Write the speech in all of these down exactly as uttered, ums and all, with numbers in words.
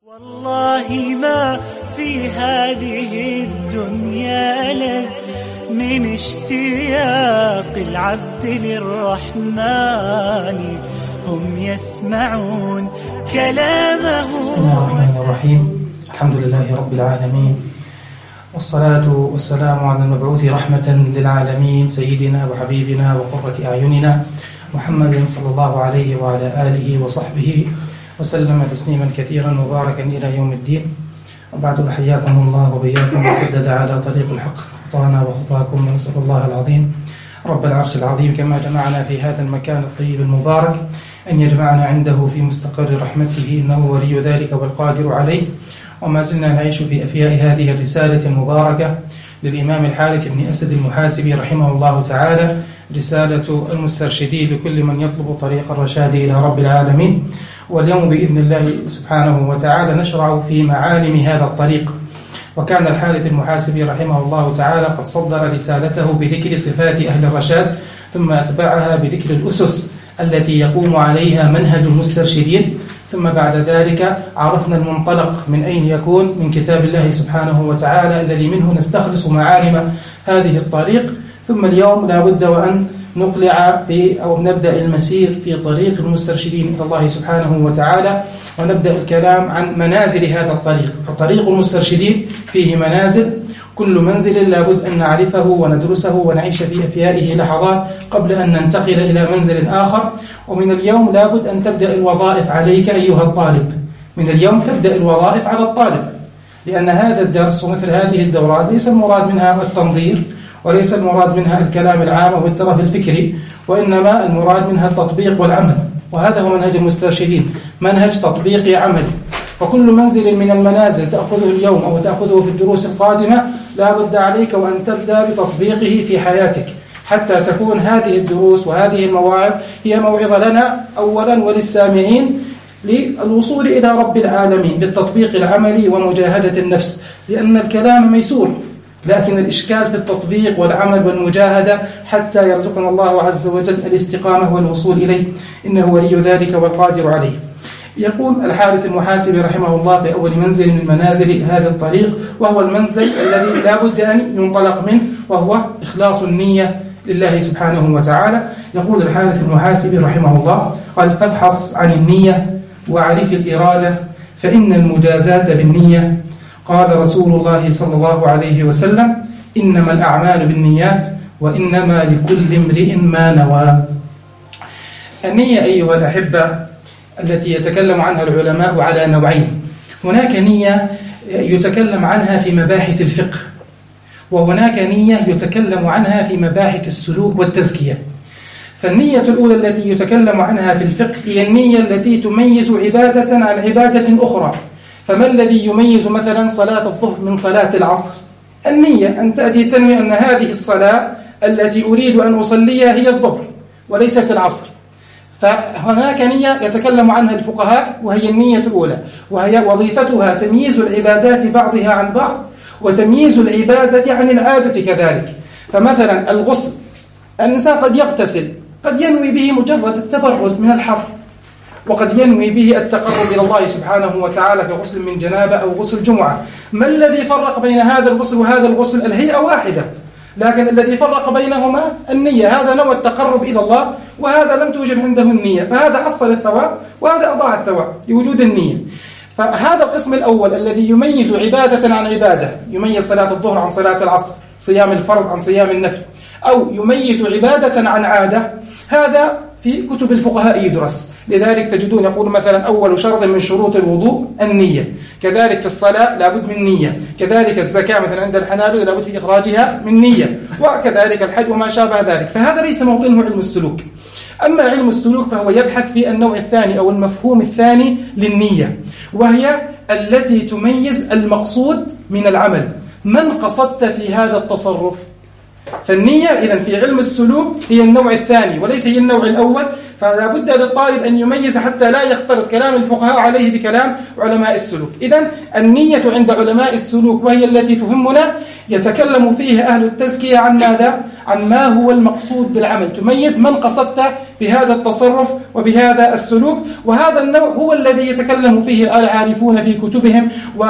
والله ما في هذه الدنيا لذ من اشتياق العبد للرحمن هم يسمعون كلامه. بسم الله الرحمن الرحيم. الحمد لله رب العالمين، والصلاة والسلام على المبعوث رحمة للعالمين سيدنا وحبيبنا وقرة أعيننا محمد صلى الله عليه وعلى آله وصحبه وسلم تسليما كثيرا مباركا إلى يوم الدين. وبعد، حياكم الله وبياكم وسدد على طريق الحق خطانا وخطاكم، ونسأل الله العظيم رب العرش العظيم كما جمعنا في هذا المكان الطيب المبارك أن يجمعنا عنده في مستقر رحمته، إنه ولي ذلك والقادر عليه. وما زلنا نعيش في أفياء هذه الرسالة المباركة للإمام الحارث بن أسد المحاسبي رحمه الله تعالى، رسالة المسترشدين لكل من يطلب طريق الرشاد إلى رب العالمين. واليوم بإذن الله سبحانه وتعالى نشرع في معالم هذا الطريق. وكان الحارث المحاسبي رحمه الله تعالى قد صدر رسالته بذكر صفات أهل الرشاد، ثم أتبعها بذكر الأسس التي يقوم عليها منهج المسترشدين، ثم بعد ذلك عرفنا المنطلق من أين يكون، من كتاب الله سبحانه وتعالى الذي منه نستخلص معالم هذه الطريق. ثم اليوم لا بد وأن نقلع في أو نبدأ المسير في طريق المسترشدين إلى الله سبحانه وتعالى، ونبدأ الكلام عن منازل هذا الطريق. فطريق المسترشدين فيه منازل، كل منزل لا بد أن نعرفه وندرسه ونعيش في أفيائه لحظات قبل أن ننتقل إلى منزل آخر. ومن اليوم لا بد أن تبدأ الوظائف عليك أيها الطالب، من اليوم تبدأ الوظائف على الطالب، لأن هذا الدرس ومثل هذه الدورات ليس المراد منها التنظير، وليس المراد منها الكلام العام والترف الفكري، وإنما المراد منها التطبيق والعمل. وهذا هو منهج المسترشدين، منهج تطبيقي عملي. فكل منزل من المنازل تأخذه اليوم أو تأخذه في الدروس القادمة لا بد عليك وأن تبدأ بتطبيقه في حياتك، حتى تكون هذه الدروس وهذه المواعظ هي موعظة لنا أولا وللسامعين للوصول إلى رب العالمين بالتطبيق العملي ومجاهدة النفس، لأن الكلام ميسور، لكن الإشكال في التطبيق والعمل والمجاهدة حتى يرزقنا الله عز وجل الاستقامة والوصول إليه، إنه ولي ذلك والقادر عليه. يقول الحارث المحاسبي رحمه الله في أول منزل من منازل هذا الطريق، وهو المنزل الذي لا بد أن ينطلق منه، وهو إخلاص النية لله سبحانه وتعالى. يقول الحارث المحاسبي رحمه الله: قال: فابحث عن النية وعرف الإرادة، فإن المجازات بالنية. قال رسول الله صلى الله عليه وسلم: إنما الأعمال بالنيات وإنما لكل امرئ ما نوى. النية أيها الأحبة التي يتكلم عنها العلماء على نوعين: هناك نية يتكلم عنها في مباحث الفقه، وهناك نية يتكلم عنها في مباحث السلوك والتزكية. فالنية الأولى التي يتكلم عنها في الفقه هي النية التي تميز عبادة عن عبادة أخرى. فما الذي يميز مثلا صلاة الظهر من صلاة العصر؟ النية، أن تأتي تنوي أن هذه الصلاة التي أريد أن أصليها هي الظهر وليست العصر. فهناك نية يتكلم عنها الفقهاء، وهي النية الأولى، وهي وظيفتها تمييز العبادات بعضها عن بعض، وتمييز العبادة عن العادة كذلك. فمثلا الغسل، الإنسان قد يغتسل، قد ينوي به مجرد التبرد من الحر، وقد ينوي به التقرب إلى الله سبحانه وتعالى في غسل من جنابة أو غسل جمعة. ما الذي فرق بين هذا الغسل وهذا الغسل؟ الهيئة واحدة، لكن الذي فرق بينهما النية. هذا نوى التقرب إلى الله، وهذا لم توجد عنده النية، فهذا حصل الثواب وهذا أضاع الثواب لوجود النية. فهذا القسم الأول الذي يميز عبادة عن عبادة، يميز صلاة الظهر عن صلاة العصر، صيام الفرض عن صيام النفل، أو يميز عبادة عن عادة، هذا في كتب الفقهاء يدرس. لذلك تجدون يقول مثلا: أول شرط من شروط الوضوء النية. كذلك في الصلاة لابد من نية. كذلك الزكاة مثلا عند الحنابلة لابد في إخراجها من نية. وكذلك الحج وما شابه ذلك. فهذا ليس موطنه علم السلوك. أما علم السلوك فهو يبحث في النوع الثاني أو المفهوم الثاني للنية، وهي التي تميز المقصود من العمل. من قصدت في هذا التصرف؟ فالنية إذن في علم السلوك هي النوع الثاني وليس هي النوع الأول، فلا بد للطالب أن يميز حتى لا يختلط كلام الفقهاء عليه بكلام علماء السلوك. إذن النية عند علماء السلوك وهي التي تهمنا يتكلم فيها أهل التزكية عن ماذا؟ عن ما هو المقصود بالعمل، تميز من قصدت بهذا التصرف وبهذا السلوك. وهذا النوع هو الذي يتكلم فيه العارفون في كتبهم،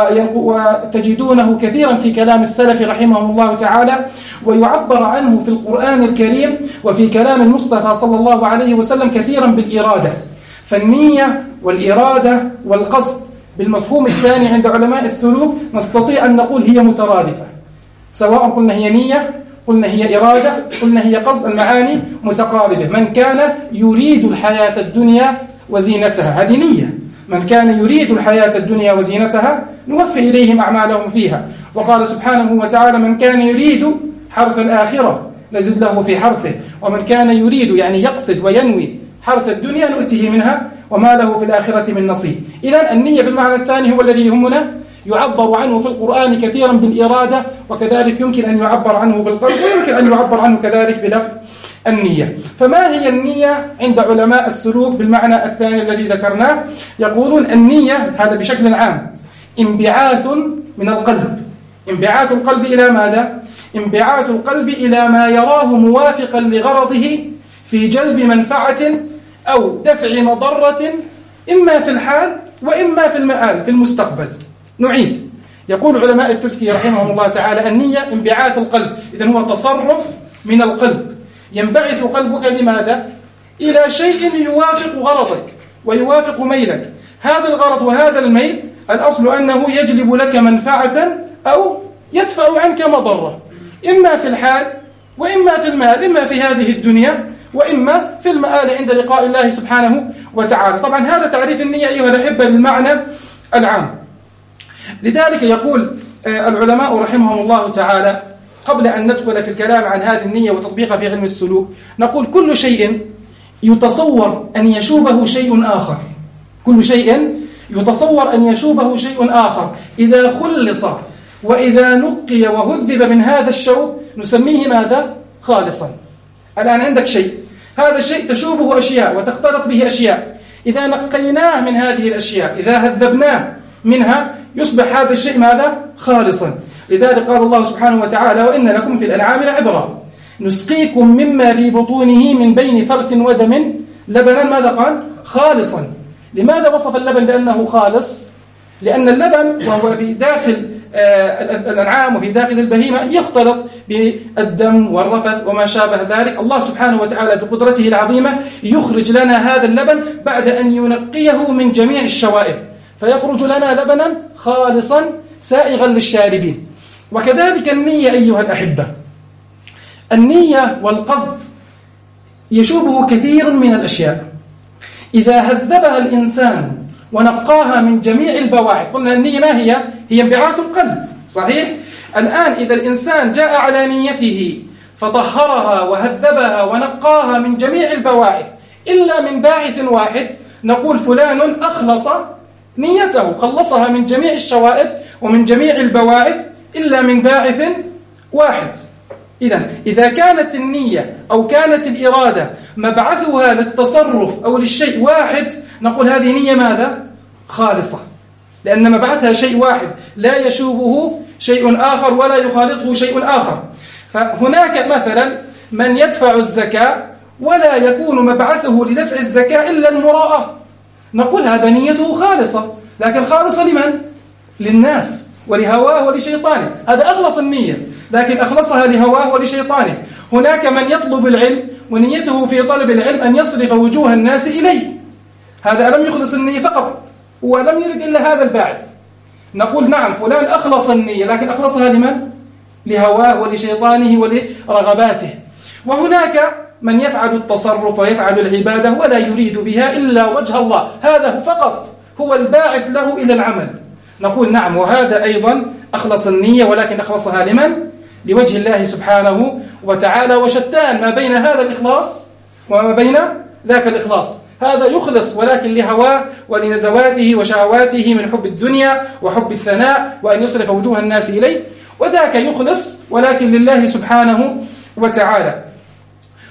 وتجدونه كثيرا في كلام السلف رحمهم الله تعالى، ويعبر عنه في القرآن الكريم وفي كلام المصطفى صلى الله عليه وسلم كثيرا بالإرادة. فالنية والإرادة والقصد بالمفهوم الثاني عند علماء السلوك نستطيع أن نقول هي مترادفة، سواء قلنا هي نية، قلنا هي إرادة، قلنا هي قصد، المعاني متقاربة. من كان يريد الحياة الدنيا وزينتها، هذه نية. من كان يريد الحياة الدنيا وزينتها نوفي إليهم أعمالهم فيها. وقال سبحانه وتعالى: من كان يريد حرث الآخرة نزد له في حرثه، ومن كان يريد يعني يقصد وينوي حرث الدنيا نؤته منها وما له في الآخرة من نصيب. إذن النية بالمعنى الثاني هو الذي يهمنا، يعبر عنه في القرآن كثيرا بالإرادة، وكذلك يمكن أن يعبر عنه بالقلب، ويمكن أن يعبر عنه كذلك بلفظ النية. فما هي النية عند علماء السلوك بالمعنى الثاني الذي ذكرناه؟ يقولون النية هذا بشكل عام انبعاث من القلب. انبعاث القلب إلى ماذا؟ انبعاث القلب إلى ما يراه موافقا لغرضه في جلب منفعة أو دفع مضرة، إما في الحال وإما في المآل في المستقبل. نعيد، يقول علماء التزكية رحمهم الله تعالى: النية انبعاث القلب، إذن هو تصرف من القلب. ينبعث قلبك لماذا؟ إلى شيء يوافق غرضك ويوافق ميلك. هذا الغرض وهذا الميل الأصل أنه يجلب لك منفعة أو يدفع عنك مضرة، إما في الحال وإما في المال، إما في هذه الدنيا وإما في المآل عند لقاء الله سبحانه وتعالى. طبعا هذا تعريف النية أيها الأحبة بالمعنى العام. لذلك يقول العلماء رحمهم الله تعالى قبل أن ندخل في الكلام عن هذه النية وتطبيقها في علم السلوك، نقول كل شيء يتصور أن يشوبه شيء آخر، كل شيء يتصور أن يشوبه شيء آخر إذا خلص وإذا نقي وهذب من هذا الشوب نسميه ماذا؟ خالصا. الآن عندك شيء، هذا الشيء تشوبه أشياء وتختلط به أشياء، إذا نقيناه من هذه الأشياء، إذا هذبناه منها يصبح هذا الشيء ماذا؟ خالصا. لذلك قال الله سبحانه وتعالى: وإن لكم في الأنعام لعبرة نسقيكم مما في بطونه من بين فرث ودم لبنا ماذا قال؟ خالصا. لماذا وصف اللبن بأنه خالص؟ لأن اللبن وهو في داخل الأنعام وفي داخل البهيمة يختلط بالدم والرفث وما شابه ذلك. الله سبحانه وتعالى بقدرته العظيمة يخرج لنا هذا اللبن بعد أن ينقيه من جميع الشوائب، فيخرج لنا لبنا خالصا سائغا للشاربين. وكذلك النية أيها الأحبة، النية والقصد يشوبه كثير من الأشياء. إذا هذبها الإنسان ونقاها من جميع البواعث، قلنا النية ما هي؟ هي انبعاث القلب، صحيح؟ الآن إذا الإنسان جاء على نيته فطهرها وهذبها ونقاها من جميع البواعث إلا من باعث واحد، نقول فلان أخلص نيته، خلصها من جميع الشوائب ومن جميع البواعث إلا من باعث واحد. إذن إذا كانت النية أو كانت الإرادة مبعثها للتصرف أو للشيء واحد، نقول هذه نية ماذا؟ خالصة، لأن مبعثها شيء واحد لا يشوبه شيء آخر ولا يخالطه شيء آخر. فهناك مثلا من يدفع الزكاة ولا يكون مبعثه لدفع الزكاة إلا المراءة، نقول هذا نيته خالصة، لكن خالصة لمن؟ للناس ولهواه ولشيطانه، هذا أخلص النية، لكن أخلصها لهواه ولشيطانه. هناك من يطلب العلم ونيته في طلب العلم أن يصرف وجوه الناس إليه، هذا لم يخلص النية فقط ولم يرد إلا هذا الباعث، نقول نعم فلان أخلص النية، لكن أخلصها لمن؟ لهواه ولشيطانه ولرغباته. وهناك من يفعل التصرف ويفعل العبادة ولا يريد بها إلا وجه الله، هذا فقط هو الباعث له إلى العمل، نقول نعم وهذا أيضا أخلص النية، ولكن أخلصها لمن؟ لوجه الله سبحانه وتعالى. وشتان ما بين هذا الإخلاص وما بين ذاك الإخلاص، هذا يخلص ولكن لهواه ولنزواته وشهواته من حب الدنيا وحب الثناء وأن يصرف وجوه الناس إليه، وذاك يخلص ولكن لله سبحانه وتعالى.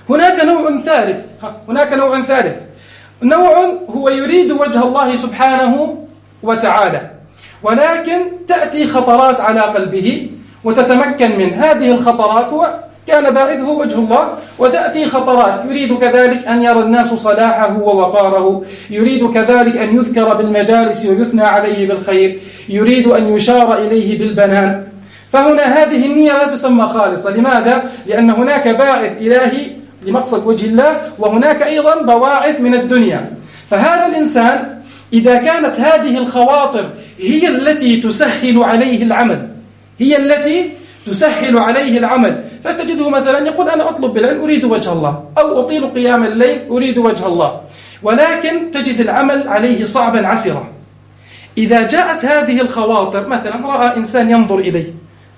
هناك نوع ثالث هناك نوع ثالث نوع هو يريد وجه الله سبحانه وتعالى، ولكن تأتي خطرات على قلبه وتتمكن من هذه الخطرات، وكان باعثه وجه الله، وتأتي خطرات يريد كذلك أن يرى الناس صلاحه ووقاره، يريد كذلك أن يذكر بالمجالس ويثنى عليه بالخير، يريد أن يشار إليه بالبنان. فهنا هذه النية لا تسمى خالصة. لماذا؟ لأن هناك باعث إلهي لمقصد وجه الله، وهناك أيضا بواعث من الدنيا. فهذا الإنسان إذا كانت هذه الخواطر هي التي تسهل عليه العمل هي التي تسهل عليه العمل فتجده مثلا يقول أنا أطلب بالعلم أريد وجه الله، أو أطيل قيام الليل أريد وجه الله، ولكن تجد العمل عليه صعبا عسرا. إذا جاءت هذه الخواطر، مثلا رأى إنسان ينظر إليه،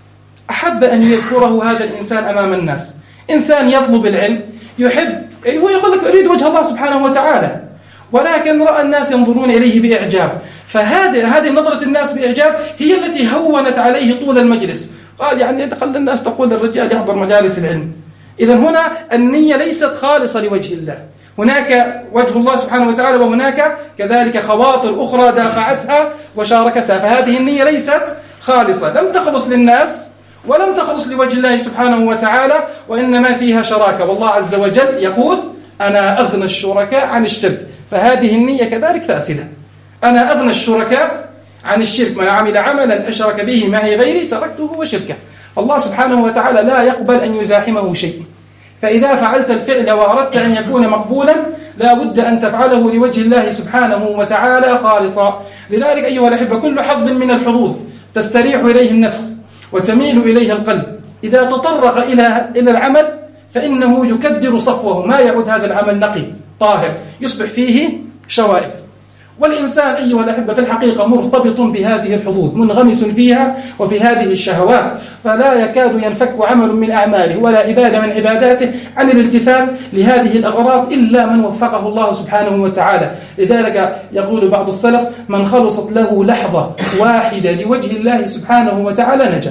أحب أن يذكره هذا الإنسان أمام الناس، إنسان يطلب العلم يحب، هو يقول لك أريد وجه الله سبحانه وتعالى، ولكن رأى الناس ينظرون إليه بإعجاب، فهذه هذه نظرة الناس بإعجاب هي التي هونت عليه طول المجلس. قال يعني خلى الناس تقول الرجال يحضر مجالس العلم. إذن هنا النية ليست خالصة لوجه الله، هناك وجه الله سبحانه وتعالى، وهناك كذلك خواطر أخرى دافعتها وشاركتها، فهذه النية ليست خالصة، لم تخلص للناس ولم تخلص لوجه الله سبحانه وتعالى، وإنما فيها شراكة. والله عز وجل يقول أنا أغنى الشركاء عن الشرك، فهذه النية كذلك فاسدة. أنا أغنى الشركاء عن الشرك، من عمل عملا أشرك به معي غيري تركته وشركه. الله سبحانه وتعالى لا يقبل أن يزاحمه شيء، فإذا فعلت الفعل وأردت أن يكون مقبولا لا بد أن تفعله لوجه الله سبحانه وتعالى خالصا. لذلك أيها الأحبة كل حظ من الحظوظ تستريح إليه النفس وتميل إليه القلب إذا تطرق إلى إلى العمل فإنه يكدر صفوه، ما يعود هذا العمل نقي طاهر، يصبح فيه شوائب. والإنسان أيها الأحبة في الحقيقة مرتبط بهذه الحظوظ، منغمس فيها وفي هذه الشهوات، فلا يكاد ينفك عمل من أعماله ولا عبادة من عباداته عن الالتفات لهذه الأغراض إلا من وفقه الله سبحانه وتعالى. لذلك يقول بعض السلف من خلصت له لحظة واحدة لوجه الله سبحانه وتعالى نجا.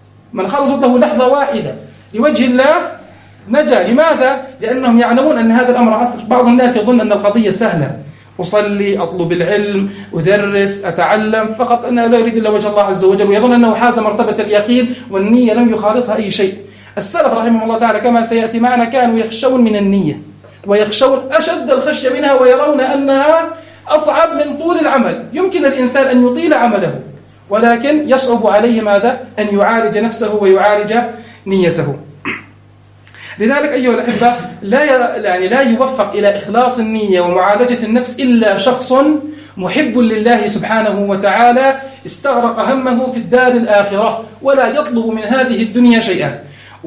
من خلصت له لحظة واحدة لوجه الله نجا. لماذا؟ لأنهم يعلمون أن هذا الأمر عسر. بعض الناس يظن أن القضية سهلة، أصلي، أطلب العلم، أدرس، أتعلم، فقط أنا لا أريد إلا وجه الله عز وجل، ويظن أنه حاز مرتبة اليقين والنية لم يخالطها أي شيء. السلف رحمه الله تعالى كما سيأتي معنا كانوا يخشون من النية، ويخشون أشد الخشية منها، ويرون أنها أصعب من طول العمل. يمكن الإنسان أن يطيل عمله، ولكن يصعب عليه ماذا؟ أن يعالج نفسه ويعالج نيته. لذلك أيها الأحبة لا يعني لا يوفق إلى إخلاص النية ومعالجة النفس إلا شخص محب لله سبحانه وتعالى استغرق همه في الدار الآخرة ولا يطلب من هذه الدنيا شيئا.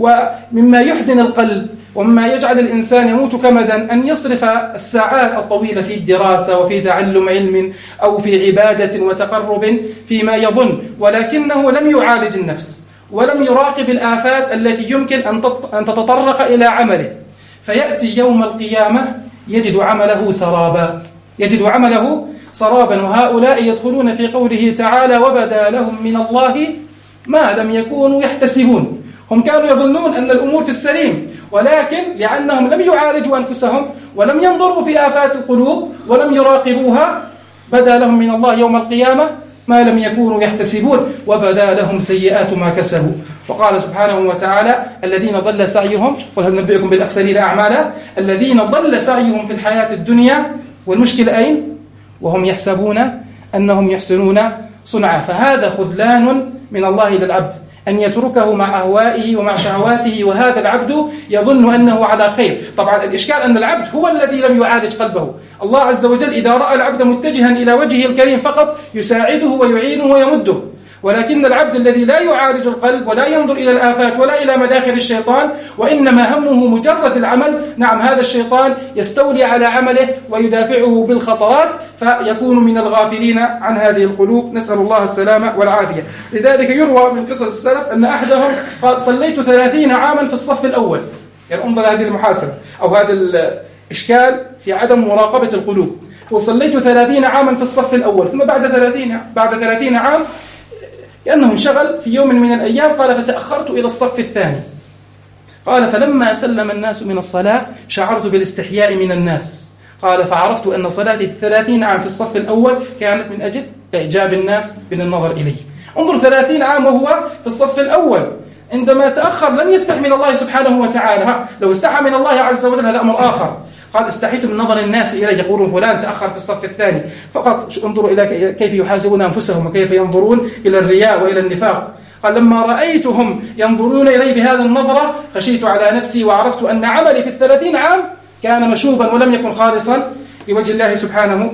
ومما يحزن القلب ومما يجعل الإنسان يموت كمدا أن يصرف الساعات الطويلة في الدراسة وفي تعلم علم أو في عبادة وتقرب فيما يظن، ولكنه لم يعالج النفس ولم يراقب الآفات التي يمكن أن تتطرق إلى عمله، فيأتي يوم القيامة يجد عمله سرابا يجد عمله سرابا وهؤلاء يدخلون في قوله تعالى وبدا لهم من الله ما لم يكونوا يحتسبون. هم كانوا يظنون أن الأمور في السليم، ولكن لأنهم لم يعالجوا أنفسهم ولم ينظروا في آفات القلوب ولم يراقبوها بدا لهم من الله يوم القيامة ما لم يكونوا يحتسبون وبدا لهم سيئات ما كسبوا. وقال سبحانه وتعالى الذين ضل سعيهم قل هل نبئكم بالأخسرين أعمالا الذين ضل سعيهم في الحياة الدنيا والمشكلة أين؟ وهم يحسبون أنهم يحسنون صنعا. فهذا خذلان من الله للعبد أن يتركه مع أهوائه ومع شهواته، وهذا العبد يظن أنه على خير. طبعا الإشكال أن العبد هو الذي لم يعالج قلبه. الله عز وجل إذا رأى العبد متجها إلى وجهه الكريم فقط يساعده ويعينه ويمده، ولكن العبد الذي لا يعالج القلب ولا ينظر إلى الآفات ولا إلى مداخل الشيطان وإنما همه مجرد العمل، نعم هذا الشيطان يستولي على عمله ويدافعه بالخطرات فيكون من الغافلين عن هذه القلوب، نسأل الله السلامة والعافية. لذلك يروى من قصص السلف أن أحدهم قال صليت ثلاثين عاما في الصف الأول. يعني انظر هذه المحاسبة أو هذا الإشكال في عدم مراقبة القلوب. وصليت ثلاثين عاما في الصف الأول، ثم بعد ثلاثين بعد ثلاثين عام لأنه انشغل في يوم من الأيام قال فتأخرت إلى الصف الثاني، قال فلما سلم الناس من الصلاة شعرت بالاستحياء من الناس. قال فعرفت أن صلاتي الثلاثين عام في الصف الأول كانت من أجل إعجاب الناس من النظر إليه. انظر ثلاثين عام وهو في الصف الأول، عندما تأخر لم يستحي من الله سبحانه وتعالى. لو استحى من الله عز وجل هذا أمر آخر. قال استحيت من نظر الناس إليه، يقولون فلان تأخر في الصف الثاني. فقط انظروا إلى كيف يحاسبون أنفسهم وكيف ينظرون إلى الرياء وإلى النفاق. قال لما رأيتهم ينظرون إلي بهذا النظرة خشيت على نفسي وعرفت أن عملي في الثلاثين عام كان مشوبا ولم يكن خالصا لوجه الله سبحانه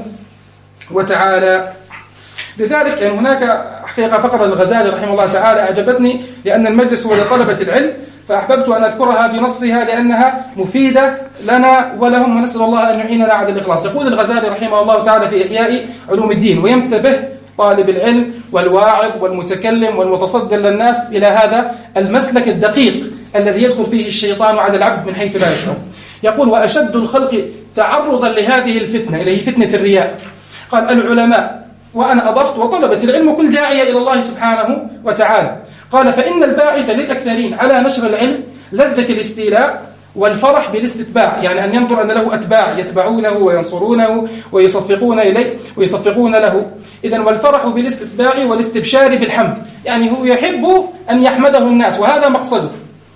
وتعالى. لذلك يعني هناك حقيقة فقرة الغزالي رحمه الله تعالى أعجبتني، لأن المجلس هو لطلبة العلم، فأحببت أن أذكرها بنصها لأنها مفيدة لنا ولهم، ونسأل الله أن يعيننا على الإخلاص. يقول الغزالي رحمه الله تعالى في إحياء علوم الدين: وينتبه طالب العلم والواعظ والمتكلم والمتصدر للناس إلى هذا المسلك الدقيق الذي يدخل فيه الشيطان على العبد من حيث لا يشعر. يقول: وأشد الخلق تعرضا لهذه الفتنة، إليه فتنة الرياء، قال العلماء، وأنا أضفت وطلبة العلم وكل داعية إلى الله سبحانه وتعالى. قال: فإن الباعث للأكثرين على نشر العلم لذة الاستيلاء والفرح بالاستتباع، يعني أن ينظر أن له أتباع يتبعونه وينصرونه ويصفقون إليه ويصفقون له. إذن والفرح بالاستتباع والاستبشار بالحمد، يعني هو يحب أن يحمده الناس وهذا مقصده،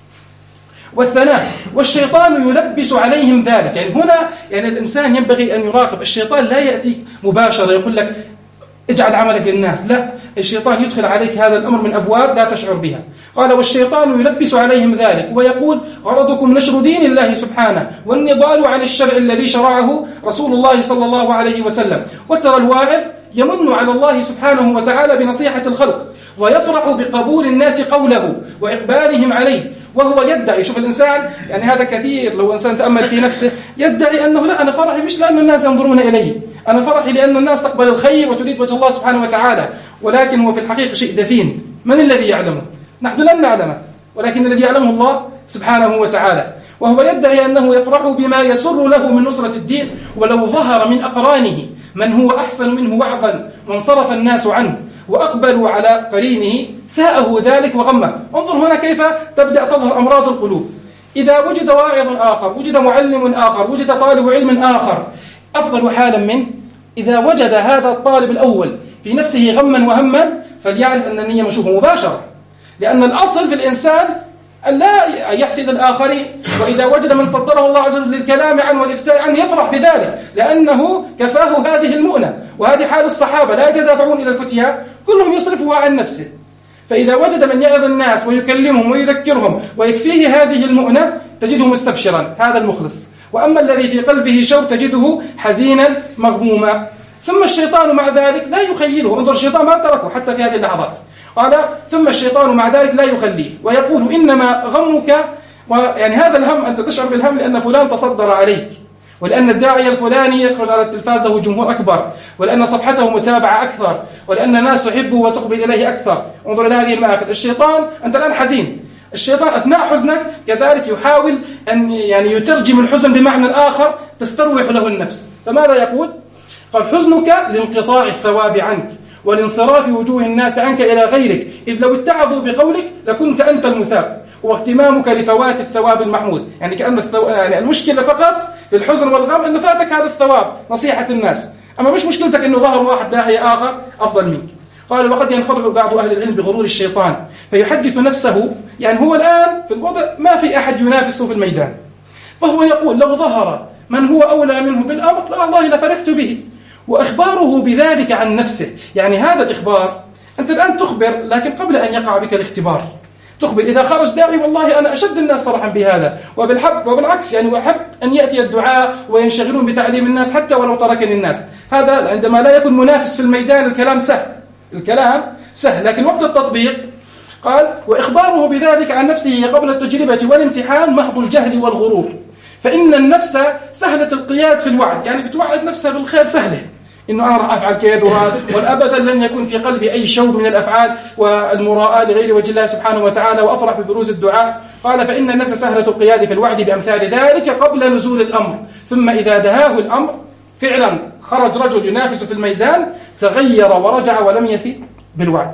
والثناء، والشيطان يلبس عليهم ذلك. يعني هنا يعني الإنسان ينبغي أن يراقب. الشيطان لا يأتي مباشرة يقول لك اجعل عملك للناس، لا، الشيطان يدخل عليك هذا الأمر من أبواب لا تشعر بها. قال: والشيطان يلبس عليهم ذلك ويقول: غرضكم نشر دين الله سبحانه والنضال عن الشرع الذي شرعه رسول الله صلى الله عليه وسلم. وترى الواعظ يمن على الله سبحانه وتعالى بنصيحة الخلق ويفرح بقبول الناس قوله وإقبالهم عليه، وهو يدعي، شوف الإنسان يعني هذا كثير، لو إنسان تأمل في نفسه يدعي أنه لا، أنا فرحي مش لأن الناس ينظرون إلي، أنا فرحي لأن الناس تقبل الخير وتريد وجه الله سبحانه وتعالى. ولكن هو في الحقيقة شيء دفين، من الذي يعلمه؟ نحن لن نعلمه، ولكن الذي يعلمه الله سبحانه وتعالى. وهو يدعي أنه يفرح بما يسر له من نصرة الدين، ولو ظهر من أقرانه من هو أحسن منه وعظا وانصرف الناس عنه وأقبلوا على قرينه ساءه ذلك وغمه. انظر هنا كيف تبدأ تظهر أمراض القلوب. إذا وجد واعظ آخر، وجد معلم آخر، وجد طالب علم آخر، أفضل حالا منه إذا وجد هذا الطالب الأول في نفسه غما وهما فليعرف أن النية مشوبة مباشرة، لأن الأصل في الإنسان أن لا يحسد الآخرين. وإذا وجد من صدره الله عز وجل للكلام عنه والإفتاء عنه يفرح بذلك، لأنه كفاه هذه المؤنة. وهذه حال الصحابة، لا يتدافعون إلى الفتيا، كلهم يصرفها عن نفسه. فإذا وجد من يعظ الناس ويكلمهم ويذكرهم ويكفيه هذه المؤنة تجده مستبشرا، هذا المخلص. وأما الذي في قلبه شوك تجده حزينا مغموما. ثم الشيطان مع ذلك لا يخيله. انظر الشيطان ما تركه حتى في هذه اللحظات. قال: ثم الشيطان مع ذلك لا يخليه ويقول: إنما غمك، ويعني هذا الهم أنت تشعر بالهم لأن فلان تصدر عليك، ولأن الداعية الفلاني يخرج على التلفاز له جمهور أكبر، ولأن صفحته متابعة أكثر، ولأن الناس تحبه وتقبل إليه أكثر. انظر إلى هذه المآخذ. الشيطان أنت الآن حزين، الشيطان أثناء حزنك كذلك يحاول أن يعني يترجم الحزن بمعنى آخر تستروح له النفس. فماذا يقول؟ قال: حزنك لانقطاع الثواب عنك ولانصراف وجوه الناس عنك إلى غيرك، إذ لو اتعظوا بقولك لكنت أنت المثاب، واغتمامك لفوات الثواب المحمود. يعني كأن الثو... يعني المشكلة فقط في الحزن والغم أنه فاتك هذا الثواب، نصيحة الناس، أما مش مشكلتك أنه ظهر واحد داعية آخر أفضل منك. قال: وقد ينخدع بعض أهل العلم بغرور الشيطان فيحدث نفسه، يعني هو الآن في الوضع ما في أحد ينافسه في الميدان، فهو يقول: لو ظهر من هو أولى منه بالأمر لا والله لفرحت به. وإخباره بذلك عن نفسه، يعني هذا الإخبار أنت الآن تخبر، لكن قبل أن يقع بك الاختبار تخبر. إذا خرج داعي والله أنا أشد الناس فرحا بهذا، وبالحق وبالعكس يعني وأحب أن يأتي الدعاء وينشغلون بتعليم الناس حتى ولو تركني الناس. هذا عندما لا يكون منافس في الميدان الكلام سهل، الكلام سهل، لكن وقت التطبيق قال: وإخباره بذلك عن نفسه قبل التجربة والامتحان محض الجهل والغرور، فإن النفس سهلة القياد في الوعد، يعني بتوعد نفسها بالخير سهلة، إنه أنا راح أفعل كذا وهذا، والأبدا لن يكون في قلبي أي شوق من الأفعال والمراءة لغير وجه الله سبحانه وتعالى، وأفرح ببروز الدعاء. قال: فإن النفس سهلة القياد في الوعد بأمثال ذلك قبل نزول الأمر، ثم إذا دهاه الأمر فعلا خرج رجل ينافس في الميدان تغير ورجع ولم يفي بالوعد.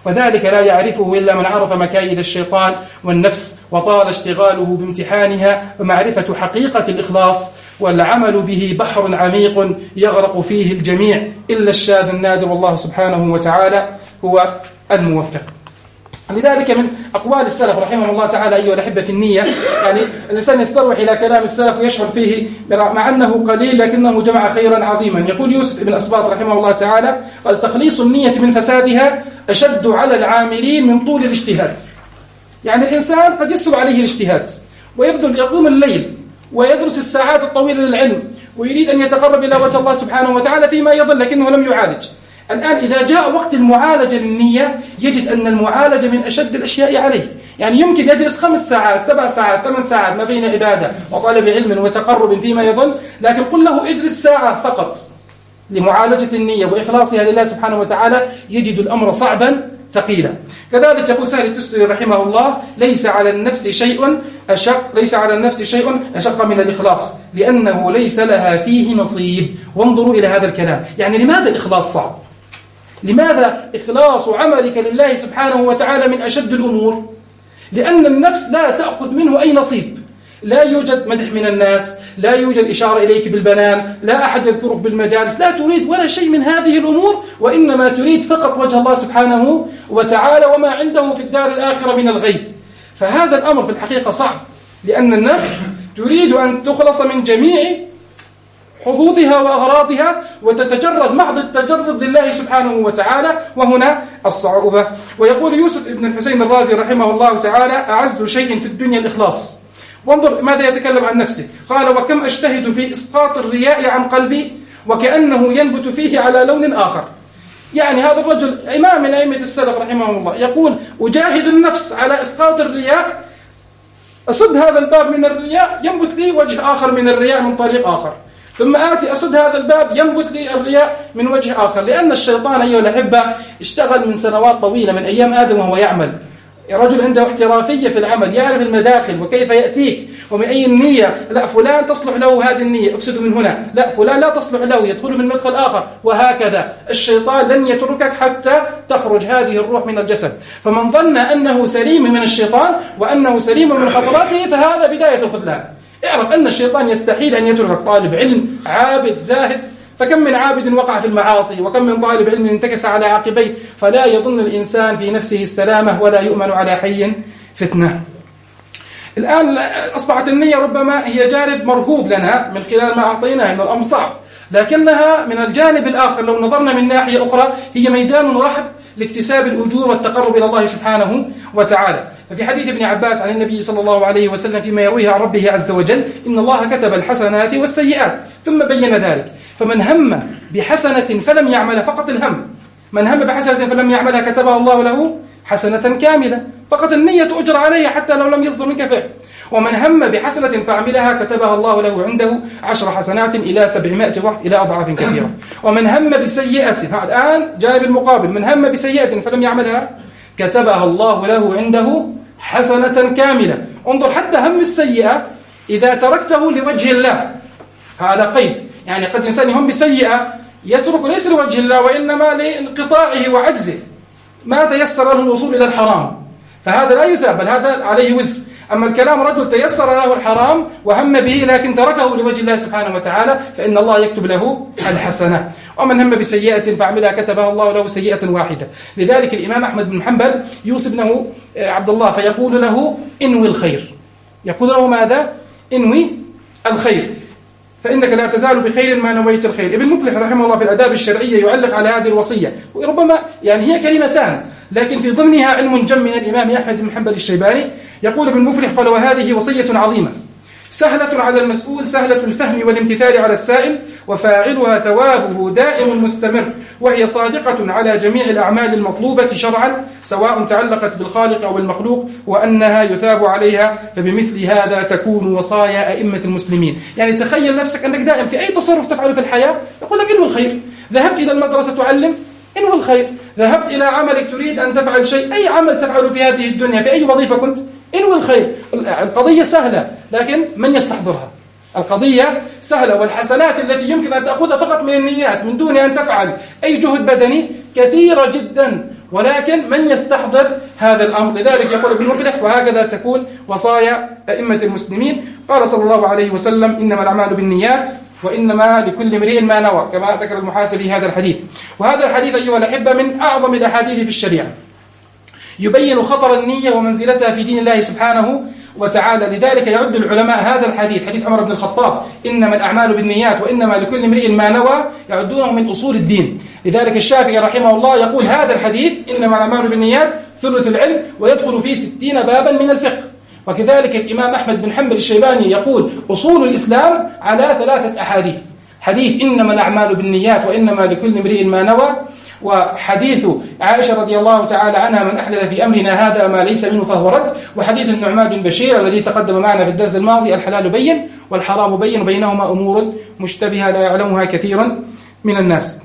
وذلك لا يعرفه إلا من عرف مكايد الشيطان والنفس وطال اشتغاله بامتحانها ومعرفة حقيقة الإخلاص. والعمل به بحر عميق يغرق فيه الجميع إلا الشاذ النادر، والله سبحانه وتعالى هو الموفق. لذلك من أقوال السلف رحمه الله تعالى أيها الأحبة في النية، يعني الإنسان يستروح إلى كلام السلف ويشعر فيه مع أنه قليل لكنه جمع خيرا عظيما. يقول يوسف بن أسباط رحمه الله تعالى: قال: تخليص النية من فسادها أشد على العاملين من طول الاجتهاد. يعني الإنسان قد يسهل عليه الاجتهاد ويبذل يقوم الليل ويدرس الساعات الطويلة للعلم ويريد أن يتقرب إلى وجه الله سبحانه وتعالى فيما يظن لكنه لم يعالج. الآن إذا جاء وقت المعالجة للنية يجد أن المعالجة من أشد الأشياء عليه. يعني يمكن يجلس خمس ساعات سبع ساعات ثمان ساعات ما بين عبادة وطلب علم وتقرب فيما يظن، لكن قل له اجلس ساعة فقط لمعالجة النية وإخلاصها لله سبحانه وتعالى يجد الأمر صعبا ثقيلا. كذلك يقول سهل التستري رحمه الله: ليس على النفس شيء أشق ليس على النفس شيء أشق من الإخلاص لأنه ليس لها فيه نصيب. وانظروا إلى هذا الكلام، يعني لماذا الإخلاص صعب؟ لماذا إخلاص عملك لله سبحانه وتعالى من أشد الأمور؟ لأن النفس لا تأخذ منه أي نصيب. لا يوجد مدح من الناس، لا يوجد إشارة إليك بالبنان، لا أحد يذكرك بالمجالس، لا تريد ولا شيء من هذه الأمور، وإنما تريد فقط وجه الله سبحانه وتعالى وما عنده في الدار الآخرة من الغيب. فهذا الأمر في الحقيقة صعب، لأن النفس تريد أن تخلص من جميع حظوظها وأغراضها وتتجرد محض التجرد لله سبحانه وتعالى، وهنا الصعوبة. ويقول يوسف بن الحسين الرازي رحمه الله تعالى: أعز شيء في الدنيا الإخلاص. وانظر ماذا يتكلم عن نفسه، قال: وكم أجتهد في إسقاط الرياء عن قلبي وكأنه ينبت فيه على لون آخر. يعني هذا الرجل إمام من أئمة السلف رحمه الله يقول: أجاهد النفس على إسقاط الرياء، أسد هذا الباب من الرياء ينبت لي وجه آخر من الرياء من طريق آخر، ثم آتي أسد هذا الباب ينبت لي الرياء من وجه آخر. لأن الشيطان أيها الأحبة اشتغل من سنوات طويلة من أيام آدم وهو يعمل. رجل عنده احترافية في العمل، يعرف المداخل وكيف يأتيك ومن أي النية. لا فلان تصلح له هذه النية أفسد من هنا، لا فلان لا تصلح له يدخل من مدخل آخر، وهكذا. الشيطان لن يتركك حتى تخرج هذه الروح من الجسد. فمن ظن أنه سليم من الشيطان وأنه سليم من خطراته فهذا بداية الخذلان. اعرف أن الشيطان يستحيل أن يتركك طالب علم عابد زاهد، فكم من عابد وقع في المعاصي وكم من طالب علم انتكس على عقبيه. فلا يظن الإنسان في نفسه السلامة ولا يؤمن على حي فتنة. الآن أصبحت النية ربما هي جانب مرهوب لنا من خلال ما أعطيناه أن الأمر صعب، لكنها من الجانب الآخر لو نظرنا من ناحية أخرى هي ميدان رحب لاكتساب الأجور والتقرب إلى الله سبحانه وتعالى. ففي حديث ابن عباس عن النبي صلى الله عليه وسلم فيما يرويه عن ربه عز وجل: إن الله كتب الحسنات والسيئات، ثم بين ذلك: فمن هم بحسنة فلم يعملها، فقط الهم، من هم بحسنة فلم يعملها كتبها الله له حسنة كاملة، فقط النية أجر عليها حتى لو لم يصدر منك فعل. ومن هم بحسنة فعملها كتبها الله له عنده عشر حسنات إلى سبعمائة ضعف إلى أضعاف كثيرة. ومن هم بسيئة، الآن جانب المقابل، من هم بسيئة فلم يعملها كتبها الله له عنده حسنة كاملة. انظر حتى هم السيئة إذا تركته لوجه الله هذا قيد. يعني قد إنسان يهم بسيئة يترك ليس لوجه الله وإنما لانقطاعه وعجزه، ما تيسر له الوصول إلى الحرام، فهذا لا يثاب بل هذا عليه وزر. أما الكلام رجل تيسر له الحرام وهم به لكن تركه لوجه الله سبحانه وتعالى فإن الله يكتب له الحسنة. ومن هم بسيئة فعملها كتبها الله له سيئة واحدة. لذلك الإمام أحمد بن حنبل يوصي ابنه عبد الله فيقول له: انوي الخير. يقول له ماذا؟ انوي الخير فإنك لا تزال بخير ما نويت الخير. ابن مفلح رحمه الله في الآداب الشرعية يعلق على هذه الوصية، وربما يعني هي كلمتان لكن في ضمنها علم جم من الإمام أحمد بن حنبل الشيباني. يقول ابن مفلح: قال: وهذه وصية عظيمة سهلة على المسؤول، سهلة الفهم والامتثال على السائل، وفاعلها ثوابه دائم مستمر، وهي صادقة على جميع الأعمال المطلوبة شرعا سواء تعلقت بالخالق أو المخلوق، وأنها يثاب عليها، فبمثل هذا تكون وصايا أئمة المسلمين. يعني تخيل نفسك أنك دائما في أي تصرف تفعله في الحياة يقول لك انوي الخير. ذهبت إلى المدرسة تعلم، انوي الخير. ذهبت إلى عملك تريد أن تفعل شيء، أي عمل تفعله في هذه الدنيا في أي وظيفة كنت، انوي الخير. القضية سهلة لكن من يستحضرها؟ القضية سهلة، والحسنات التي يمكن أن تأخذها فقط من النيات من دون أن تفعل أي جهد بدني كثيرة جدا، ولكن من يستحضر هذا الأمر. لذلك يقول ابن مفلح: وهكذا تكون وصايا أئمة المسلمين. قال صلى الله عليه وسلم: إنما الأعمال بالنيات وإنما لكل امرئ ما نوى، كما ذكر المحاسبي هذا الحديث. وهذا الحديث أيها الأحبة من أعظم الأحاديث في الشريعة، يبين خطر النية ومنزلتها في دين الله سبحانه وتعالى. لذلك يعد العلماء هذا الحديث، حديث عمر بن الخطاب: إنما الأعمال بالنيات وإنما لكل امرئ ما نوى، يعدونه من أصول الدين. لذلك الشافعي رحمه الله يقول: هذا الحديث إنما الأعمال بالنيات ثلث العلم، ويدخل فيه ستين بابا من الفقه. وكذلك الإمام أحمد بن حنبل الشيباني يقول: أصول الإسلام على ثلاثة أحاديث: حديث إنما الأعمال بالنيات وإنما لكل امرئ ما نوى، وحديث عائشة رضي الله تعالى عنها: من أحدث في أمرنا هذا ما ليس منه فهو رد، وحديث النعمان بن بشير الذي تقدم معنا في الدرس الماضي: الحلال بين والحرام بين وبينهما أمور مشتبهة لا يعلمها كثيرا من الناس.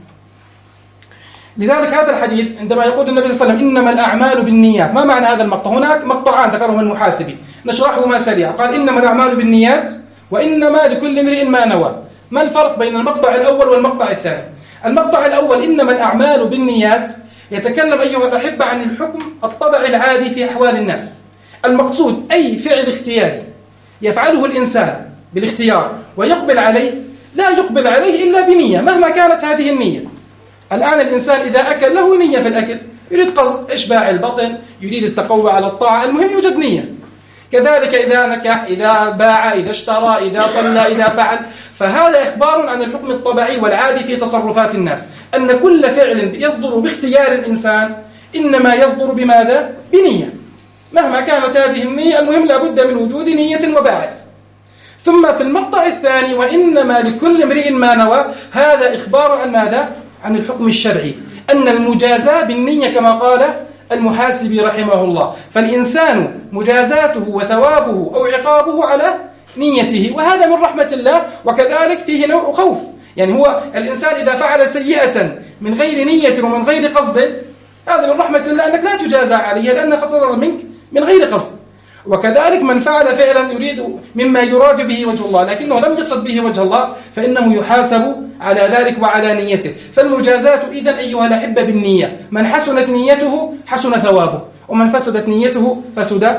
لذلك هذا الحديث عندما يقول النبي صلى الله عليه وسلم: إنما الأعمال بالنيات، ما معنى هذا المقطع؟ هناك مقطعان ذكرهما المحاسبي، نشرحهما سريعا. قال: إنما الأعمال بالنيات وإنما لكل امرئ ما نوى. ما الفرق بين المقطع الأول والمقطع الثاني؟ المقطع الأول: إنما الأعمال بالنيات، يتكلم أيها الأحبة عن الحكم الطبع العادي في أحوال الناس. المقصود أي فعل اختياري يفعله الإنسان بالاختيار ويقبل عليه، لا يقبل عليه إلا بنية مهما كانت هذه النية. الآن الإنسان إذا أكل له نية في الأكل، يريد قصد إشباع البطن، يريد التقوى على الطاعة، المهم يوجد نية. كذلك إذا نكح، إذا باع، إذا اشترى، إذا صلى، إذا فعل، فهذا إخبار عن الحكم الطبيعي والعادي في تصرفات الناس، أن كل فعل يصدر باختيار الإنسان إنما يصدر بماذا؟ بنية، مهما كانت هذه النية، المهم لابد من وجود نية وباعث. ثم في المقطع الثاني: وإنما لكل امرئ ما نوى، هذا إخبار عن ماذا؟ عن الحكم الشرعي، أن المجازاة بالنية كما قال المحاسبي رحمه الله، فالإنسان مجازاته وثوابه أو عقابه على نيته، وهذا من رحمة الله. وكذلك فيه نوع خوف، يعني هو الإنسان إذا فعل سيئة من غير نية ومن غير قصد، هذا من رحمة الله أنك لا تجازى عليه لأنك قصد منك من غير قصد. وكذلك من فعل فعلا يريد مما يراد به وجه الله لكنه لم يقصد به وجه الله، فإنه يحاسب على ذلك وعلى نيته. فالمجازات إذن أيها الأحبة بالنية، من حسنت نيته حسن ثوابه، ومن فسدت نيته فسد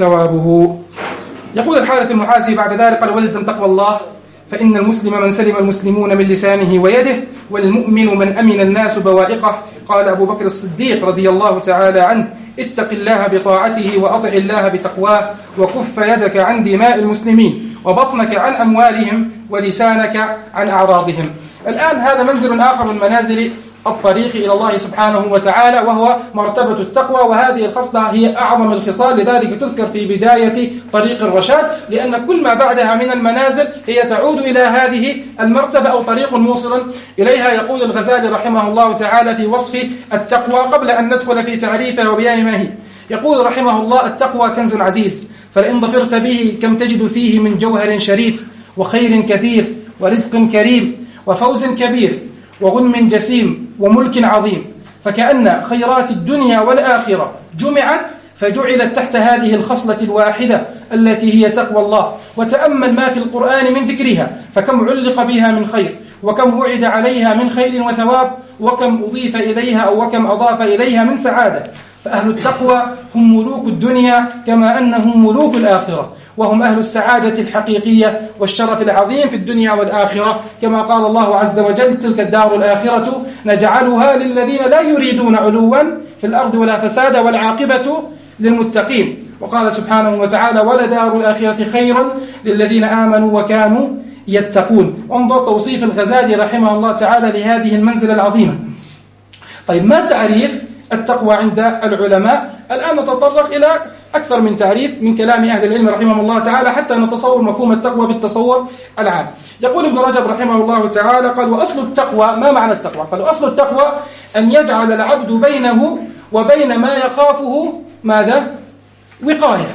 ثوابه. يقول الحارث المحاسبي بعد ذلك: قال: والزم تقوى الله، فإن المسلم من سلم المسلمون من لسانه ويده، والمؤمن من أمن الناس بوائقه. قال أبو بكر الصديق رضي الله تعالى عنه: اتق الله بطاعته وأطع الله بتقواه، وكف يدك عن دماء المسلمين، وبطنك عن أموالهم، ولسانك عن أعراضهم. الآن هذا منزل آخر من منازل الطريق إلى الله سبحانه وتعالى، وهو مرتبة التقوى، وهذه الخصلة هي أعظم الخصال، لذلك تذكر في بداية طريق الرشاد، لأن كل ما بعدها من المنازل هي تعود إلى هذه المرتبة أو طريق موصل إليها. يقول الغزالي رحمه الله تعالى في وصف التقوى قبل أن ندخل في تعريفها وبيان ما هي، يقول رحمه الله: التقوى كنز عزيز، فلئن ظفرت به كم تجد فيه من جوهر شريف، وخير كثير، ورزق كريم، وفوز كبير، وغنم جسيم، وملك عظيم، فكأن خيرات الدنيا والآخرة جمعت فجعلت تحت هذه الخصلة الواحدة التي هي تقوى الله. وتأمل ما في القرآن من ذكرها، فكم علق بها من خير، وكم وعد عليها من خير وثواب، وكم أضيف إليها أو وكم أضاف إليها من سعادة. فأهل التقوى هم ملوك الدنيا كما أنهم ملوك الآخرة، وهم أهل السعادة الحقيقية والشرف العظيم في الدنيا والآخرة، كما قال الله عز وجل: تلك الدار الآخرة نجعلها للذين لا يريدون علوا في الأرض ولا فسادا والعاقبة للمتقين. وقال سبحانه وتعالى: ولدار الآخرة خير للذين آمنوا وكانوا يتقون. انظر توصيف الغزالي رحمه الله تعالى لهذه المنزلة العظيمة. طيب، ما تعريف التقوى عند العلماء؟ الآن نتطرق إلى أكثر من تعريف من كلام أهل العلم رحمه الله تعالى حتى نتصور مفهوم التقوى بالتصور العام. يقول ابن رجب رحمه الله تعالى: قال: وأصل التقوى، ما معنى التقوى؟ قال: أصل التقوى أن يجعل العبد بينه وبين ما يخافه ماذا؟ وقاية،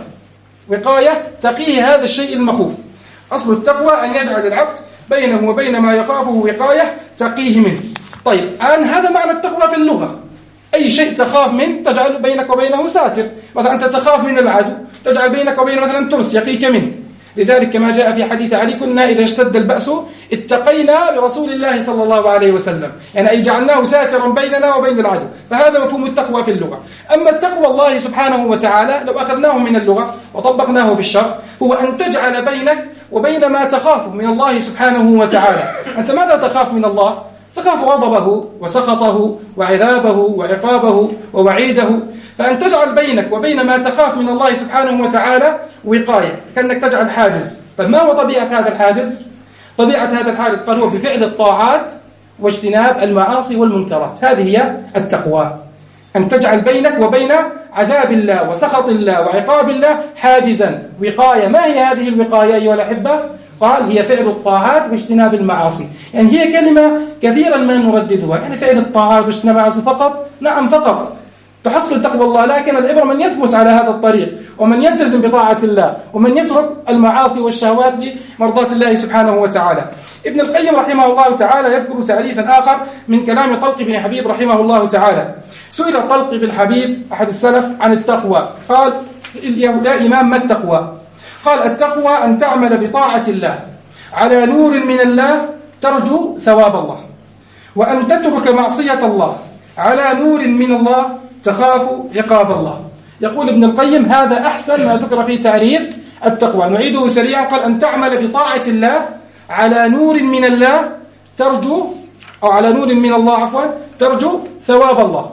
وقاية تقيه هذا الشيء المخوف. أصل التقوى أن يجعل العبد بينه وبين ما يخافه وقاية تقيه منه. طيب، الآن هذا معنى التقوى في اللغة، أي شيء تخاف منه تجعل بينك وبينه ساتر. مثلا أنت تخاف من العدو، تجعل بينك وبينه مثلا ترس يقيك منه. لذلك كما جاء في حديث علي كنا إذا اشتد البأس اتقينا برسول الله صلى الله عليه وسلم، يعني أي جعلناه ساترا بيننا وبين العدو. فهذا مفهوم التقوى في اللغة. أما التقوى الله سبحانه وتعالى لو أخذناه من اللغة وطبقناه في الشرع هو أن تجعل بينك وبين ما تخافه من الله سبحانه وتعالى. أنت ماذا تخاف من الله؟ تخاف غضبه وسخطه وعذابه وعقابه ووعيده، فأن تجعل بينك وبين ما تخاف من الله سبحانه وتعالى وقاية، كأنك تجعل حاجز. طيب ما هو طبيعة هذا الحاجز؟ طبيعة هذا الحاجز قال هو بفعل الطاعات واجتناب المعاصي والمنكرات. هذه هي التقوى، أن تجعل بينك وبين عذاب الله وسخط الله وعقاب الله حاجزا، وقاية. ما هي هذه الوقاية أيها الأحبة؟ قال هي فعل الطاعات واجتناب المعاصي. يعني هي كلمة كثيرا ما نرددها، يعني فعل الطاعات واجتناب المعاصي فقط؟ نعم فقط تحصل تقوى الله، لكن العبرة من يثبت على هذا الطريق ومن يلتزم بطاعة الله ومن يترك المعاصي والشهوات لمرضاة الله سبحانه وتعالى. ابن القيم رحمه الله تعالى يذكر تعريفا آخر من كلام طلق بن حبيب رحمه الله تعالى. سئل طلق بن حبيب أحد السلف عن التقوى، قال يا إمام ما التقوى؟ قال التقوى أن تعمل بطاعة الله على نور من الله ترجو ثواب الله، وأن تترك معصية الله على نور من الله تخاف عقاب الله. يقول ابن القيم هذا أحسن ما ذكر في تعريف التقوى. نعيده سريعا، قال أن تعمل بطاعة الله على نور من الله ترجو، أو على نور من الله عفوا ترجو ثواب الله،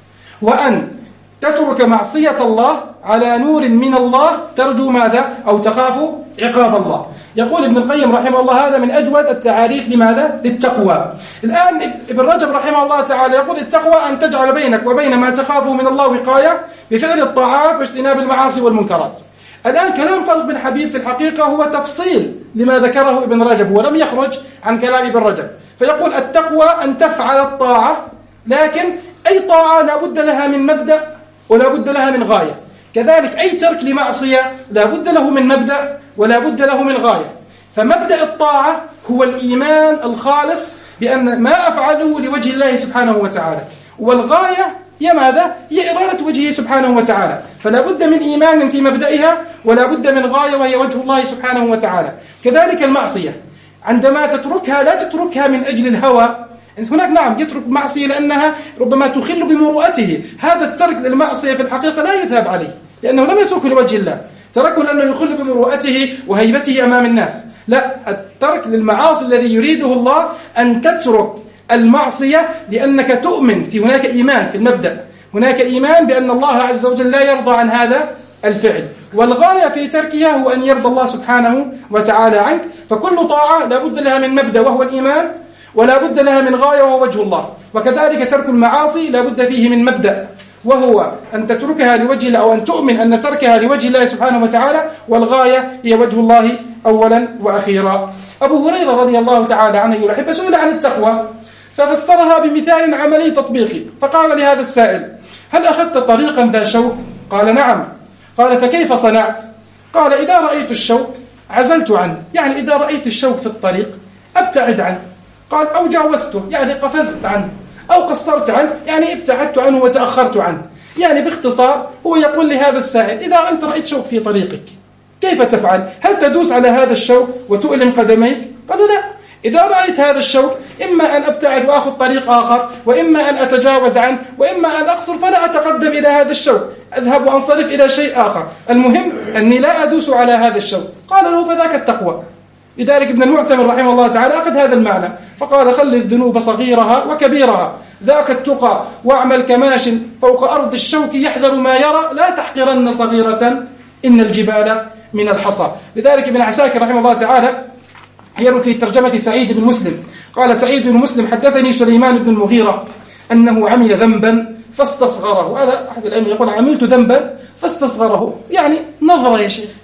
وأن تترك معصية الله على نور من الله ترجو ماذا؟ أو تخاف عقاب الله. يقول ابن القيم رحمه الله هذا من أجود التعاريف لماذا؟ للتقوى. الآن ابن رجب رحمه الله تعالى يقول التقوى أن تجعل بينك وبين ما تخافه من الله وقاية بفعل الطاعات واجتناب المعاصي والمنكرات. الآن كلام طلق بن حبيب في الحقيقة هو تفصيل لما ذكره ابن رجب ولم يخرج عن كلام ابن رجب. فيقول التقوى أن تفعل الطاعة، لكن أي طاعة لا بد لها من مبدأ ولا بد لها من غاية. كذلك أي ترك لمعصية لا بد له من مبدأ ولا بد له من غاية. فمبدأ الطاعة هو الإيمان الخالص بأن ما أفعله لوجه الله سبحانه وتعالى، والغاية هي ماذا؟ هي إرادة وجهه سبحانه وتعالى. فلا بد من إيمان في مبدئها ولا بد من غاية وهي وجه الله سبحانه وتعالى. كذلك المعصية عندما تتركها لا تتركها من أجل الهوى. هناك نعم يترك معصية لأنها ربما تخل بمروءته، هذا الترك للمعصية في الحقيقة لا يثاب عليه لأنه لم يتركه لوجه الله، تركه لأنه يخل بمروءته وهيبته أمام الناس. لا، الترك للمعاصي الذي يريده الله أن تترك المعصية لأنك تؤمن في هناك إيمان في المبدأ، هناك إيمان بأن الله عز وجل لا يرضى عن هذا الفعل، والغاية في تركها هو أن يرضى الله سبحانه وتعالى عنك. فكل طاعة لا بد لها من مبدأ وهو الإيمان، ولا بد لها من غاية وهو وجه الله. وكذلك ترك المعاصي لا بد فيه من مبدأ وهو أن تتركها لوجه الله، أو أن تؤمن أن تركها لوجه الله سبحانه وتعالى، والغاية هي وجه الله أولا وأخيرا. أبو هريرة رضي الله تعالى عنه يحب سئل عن التقوى ففسرها بمثال عملي تطبيقي، فقال لهذا السائل هل أخذت طريقا ذا شوك؟ قال نعم. قال فكيف صنعت؟ قال إذا رأيت الشوك عزلت عنه، يعني إذا رأيت الشوك في الطريق أبتعد عنه. قال أو جاوزته، يعني قفزت عنه، أو قصرت عنه، يعني ابتعدت عنه وتأخرت عنه. يعني باختصار هو يقول لهذا السائل إذا أنت رأيت شوك في طريقك كيف تفعل؟ هل تدوس على هذا الشوك وتؤلم قدميك؟ قالوا لا، إذا رأيت هذا الشوك إما أن أبتعد وأخذ طريق آخر، وإما أن أتجاوز عنه، وإما أن أقصر فلا أتقدم إلى هذا الشوك، أذهب وأنصرف إلى شيء آخر، المهم أني لا أدوس على هذا الشوك. قال له فذاك التقوى. لذلك ابن المعتمر رحمه الله تعالى أخذ هذا المعنى فقال خل الذنوب صغيرها وكبيرها ذاك التقى، واعمل كماش فوق أرض الشوك يحذر ما يرى، لا تحقرن صغيرة إن الجبال من الحصى. لذلك ابن عساكر رحمه الله تعالى يروي في ترجمة سعيد بن مسلم قال سعيد بن مسلم حدثني سليمان بن المغيرة أنه عمل ذنبا فاستصغره. هذا أحد الأئمة يقول عملت ذنبا فاستصغره، يعني نظر يا شيخ،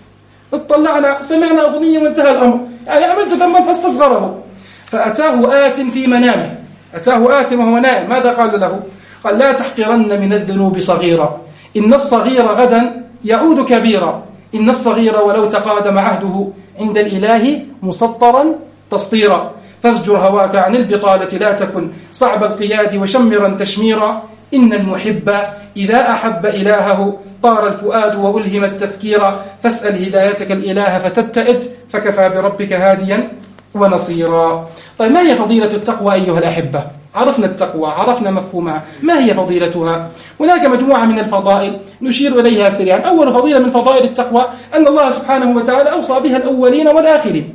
اطلعنا سمعنا أغنية وانتهى الأمر، يعني عملت ذنبا فاستصغره. فأتاه آت في منامه، أتاه آت وهو نائم، ماذا قال له؟ قال لا تحقرن من الذنوب صغيرا، إن الصغير غدا يعود كبيرا، إن الصغير ولو تقادم عهده عند الإله مسطرا تسطيرا، فازجر هواك عن البطالة لا تكن صعب القياد وشمرا تشميرا، إن المحب إذا أحب إلهه طار الفؤاد وألهم التفكير فاسأل هدايتك الإله فتتئد فكفى بربك هاديا ونصيرا. طيب، ما هي فضيلة التقوى أيها الأحبة؟ عرفنا التقوى، عرفنا مفهومها، ما هي فضيلتها؟ هناك مجموعة من الفضائل نشير إليها سريعا. أول فضيلة من فضائل التقوى أن الله سبحانه وتعالى أوصى بها الأولين والآخرين،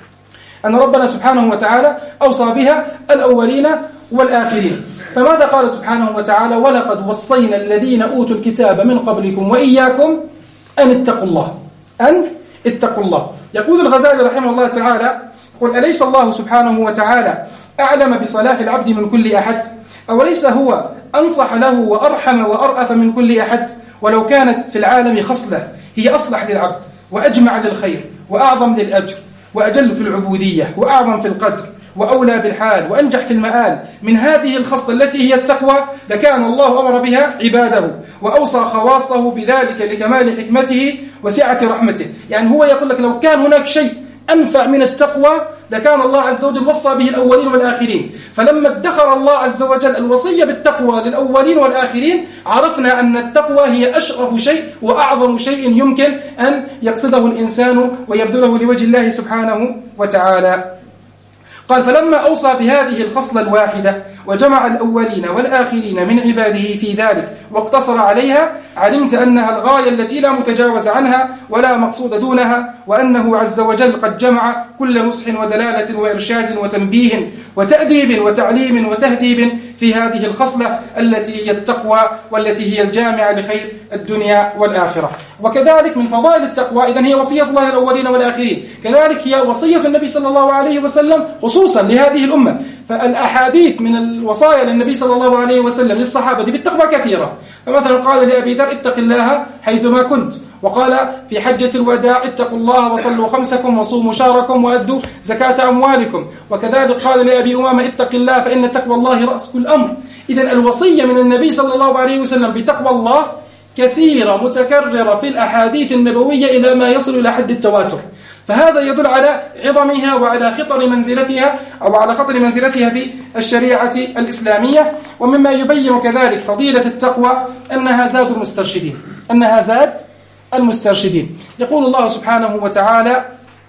أن ربنا سبحانه وتعالى أوصى بها الأولين والآخرين. فماذا قال سبحانه وتعالى؟ ولقد وصينا الذين أوتوا الكتاب من قبلكم وإياكم أن اتقوا الله، أن اتقوا الله. يقول الغزالي رحمه الله تعالى: قل أليس الله سبحانه وتعالى أعلم بصلاح العبد من كل أحد؟ أوليس هو أنصح له وأرحم وأرأف من كل أحد؟ ولو كانت في العالم خصلة هي أصلح للعبد وأجمع للخير وأعظم للأجر وأجل في العبودية وأعظم في القدر وأولى بالحال وأنجح في المآل من هذه الخصلة التي هي التقوى، لكان الله أمر بها عباده وأوصى خواصه بذلك لكمال حكمته وسعة رحمته. يعني هو يقول لك لو كان هناك شيء أنفع من التقوى لكان الله عز وجل وصى به الأولين والآخرين. فلما ادخر الله عز وجل الوصية بالتقوى للأولين والآخرين عرفنا أن التقوى هي أشرف شيء وأعظم شيء يمكن أن يقصده الإنسان ويبذله لوجه الله سبحانه وتعالى. قال: فلما أوصى بهذه الخصلة الواحدة وجمع الأولين والآخرين من عباده في ذلك واقتصر عليها علمت أنها الغاية التي لا متجاوز عنها ولا مقصود دونها، وأنه عز وجل قد جمع كل نصح ودلالة وإرشاد وتنبيه وتأديب وتعليم وتهذيب في هذه الخصلة التي هي التقوى والتي هي الجامعة لخير الدنيا والآخرة. وكذلك من فضائل التقوى إذن هي وصية الله الأولين والآخرين، كذلك هي وصية النبي صلى الله عليه وسلم خصوصا لهذه الأمة. فالأحاديث من الوصايا للنبي صلى الله عليه وسلم للصحابة بالتقوى كثيرة. فمثلا قال لأبي ذر: اتق الله حيثما كنت. وقال في حجة الوداع: اتقوا الله وصلوا خمسكم وصوموا شهركم وأدوا زكاة أموالكم. وكذلك قال لأبي أمامة: اتق الله فإن تقوى الله رأس كل أمر. إذن الوصية من النبي صلى الله عليه وسلم بتقوى الله كثيرة متكررة في الأحاديث النبوية إلى ما يصل إلى حد التواتر. فهذا يدل على عظمها وعلى خطر منزلتها أو على خطر منزلتها في الشريعة الإسلامية. ومما يبين كذلك فضيلة التقوى أنها زاد المسترشدين، أنها زاد المسترشدين. يقول الله سبحانه وتعالى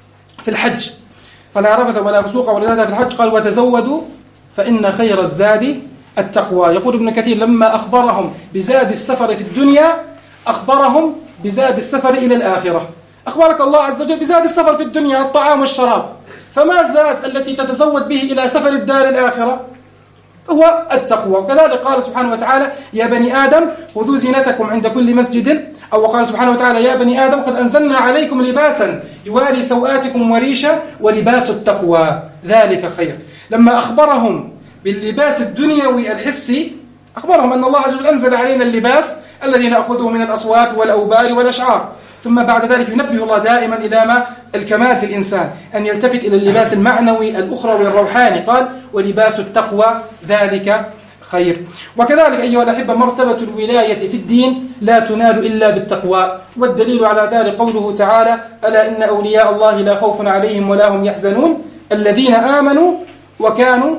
في الحج: فلا رفث ولا فسوق ولا جدال في الحج. قال: وتزودوا فإن خير الزاد التقوى. يقول ابن كثير: لما أخبرهم بزاد السفر في الدنيا أخبرهم بزاد السفر إلى الآخرة. أخبرك الله عز وجل بزاد السفر في الدنيا الطعام والشراب، فما زاد التي تتزود به إلى سفر الدار الآخرة؟ هو التقوى. وكذلك قال سبحانه وتعالى: يا بني آدم خذوا زينتكم عند كل مسجد. أو قال سبحانه وتعالى: يا بني آدم قد أنزلنا عليكم لباسا يواري سوآتكم وريشا ولباس التقوى ذلك خير. لما أخبرهم باللباس الدنيوي الحسي أخبرهم أن الله عز وجل أنزل علينا اللباس الذي نأخذه من الأصوات والأوبار والأشعار. ثم بعد ذلك ينبه الله دائما إلى ما الكمال في الإنسان أن يلتفت إلى اللباس المعنوي الأخروي الروحاني. قال: ولباس التقوى ذلك خير. وكذلك أيها الأحبة مرتبة الولاية في الدين لا تنال إلا بالتقوى. والدليل على ذلك قوله تعالى: ألا إن أولياء الله لا خوف عليهم ولا هم يحزنون الذين آمنوا وكانوا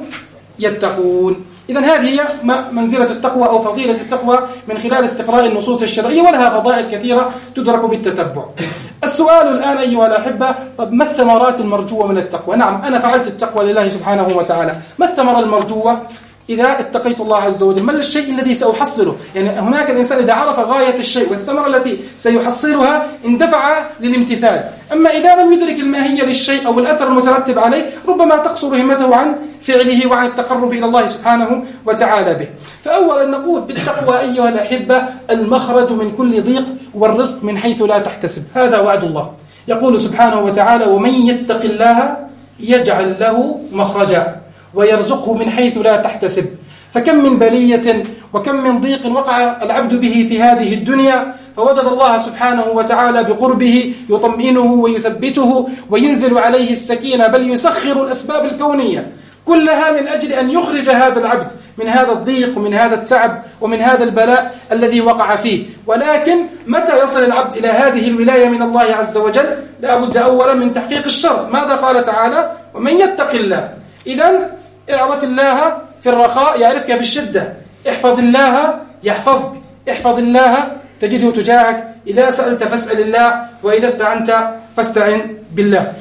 يتقون. إذن هذه هي منزلة التقوى أو فضيلة التقوى من خلال استقراء النصوص الشرعية، ولها فضائل كثيرة تدرك بالتتبع. السؤال الآن أيها الأحبة: طب ما الثمرات المرجوة من التقوى؟ نعم، أنا فعلت التقوى لله سبحانه وتعالى، ما الثمرة المرجوة إذا اتقيت الله عز وجل؟ ما الشيء الذي سأحصله؟ يعني هناك الإنسان إذا عرف غاية الشيء والثمرة التي سيحصلها اندفع للامتثال. أما إذا لم يدرك الماهية للشيء أو الأثر المترتب عليه ربما تقصر همته عن فعله وعن التقرب إلى الله سبحانه وتعالى به. فأولا نقول بالتقوى أيها الأحبة المخرج من كل ضيق والرزق من حيث لا تحتسب. هذا وعد الله. يقول سبحانه وتعالى: ومن يتق الله يجعل له مخرجا ويرزقه من حيث لا تحتسب. فكم من بلية وكم من ضيق وقع العبد به في هذه الدنيا فوجد الله سبحانه وتعالى بقربه يطمئنه ويثبته وينزل عليه السكينة، بل يسخر الأسباب الكونية كلها من أجل أن يخرج هذا العبد من هذا الضيق ومن هذا التعب ومن هذا البلاء الذي وقع فيه. ولكن متى يصل العبد إلى هذه الولاية من الله عز وجل؟ لا بد أولا من تحقيق الشرط. ماذا قال تعالى؟ ومن يتق الله. إذن اعرف الله في الرخاء يعرفك في الشدة، احفظ الله يحفظك، احفظ الله تجده تجاهك، إذا سألت فاسأل الله، وإذا استعنت فاستعن بالله.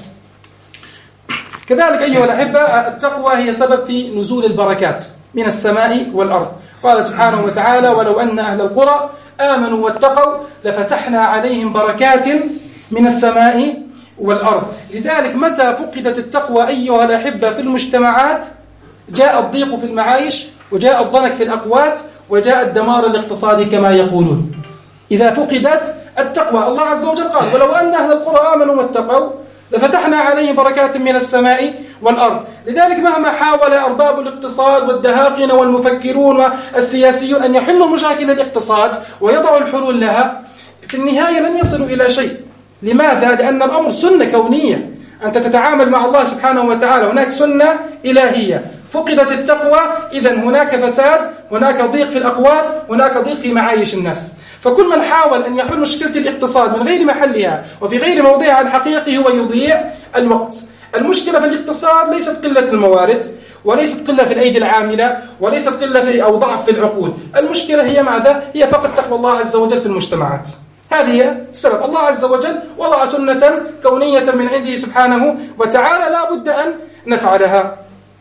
كذلك أيها الأحبة، التقوى هي سبب في نزول البركات من السماء والأرض. قال سبحانه وتعالى: ولو أن أهل القرى آمنوا واتقوا لفتحنا عليهم بركات من السماء والأرض. لذلك متى فقدت التقوى أيها الأحبة في المجتمعات جاء الضيق في المعايش، وجاء الضنك في الأقوات، وجاء الدمار الاقتصادي كما يقولون. إذا فقدت التقوى، الله عز وجل قال: ولو أن أهل القرى آمنوا واتقوا لفتحنا عليهم بركات من السماء والأرض. لذلك مهما حاول أرباب الاقتصاد والدهاقنة والمفكرون والسياسيون أن يحلوا مشاكل الاقتصاد ويضعوا الحلول لها، في النهاية لن يصلوا إلى شيء. لماذا؟ لأن الأمر سنة كونية، أنت تتعامل مع الله سبحانه وتعالى، هناك سنة إلهية. فقدت التقوى، إذن هناك فساد، هناك ضيق في الأقوات، هناك ضيق في معايش الناس. فكل من حاول أن يحل مشكلة الاقتصاد من غير محلها وفي غير موضعها الحقيقي هو يضيع الوقت. المشكلة في الاقتصاد ليست قلة الموارد، وليست قلة في الأيدي العاملة، وليست قلة في أو ضعف في العقول. المشكلة هي ماذا؟ هي فقط تقوى الله عز وجل في المجتمعات. هذه هي السبب. الله عز وجل وضع سنة كونية من عنده سبحانه وتعالى لا بد أن نفعلها.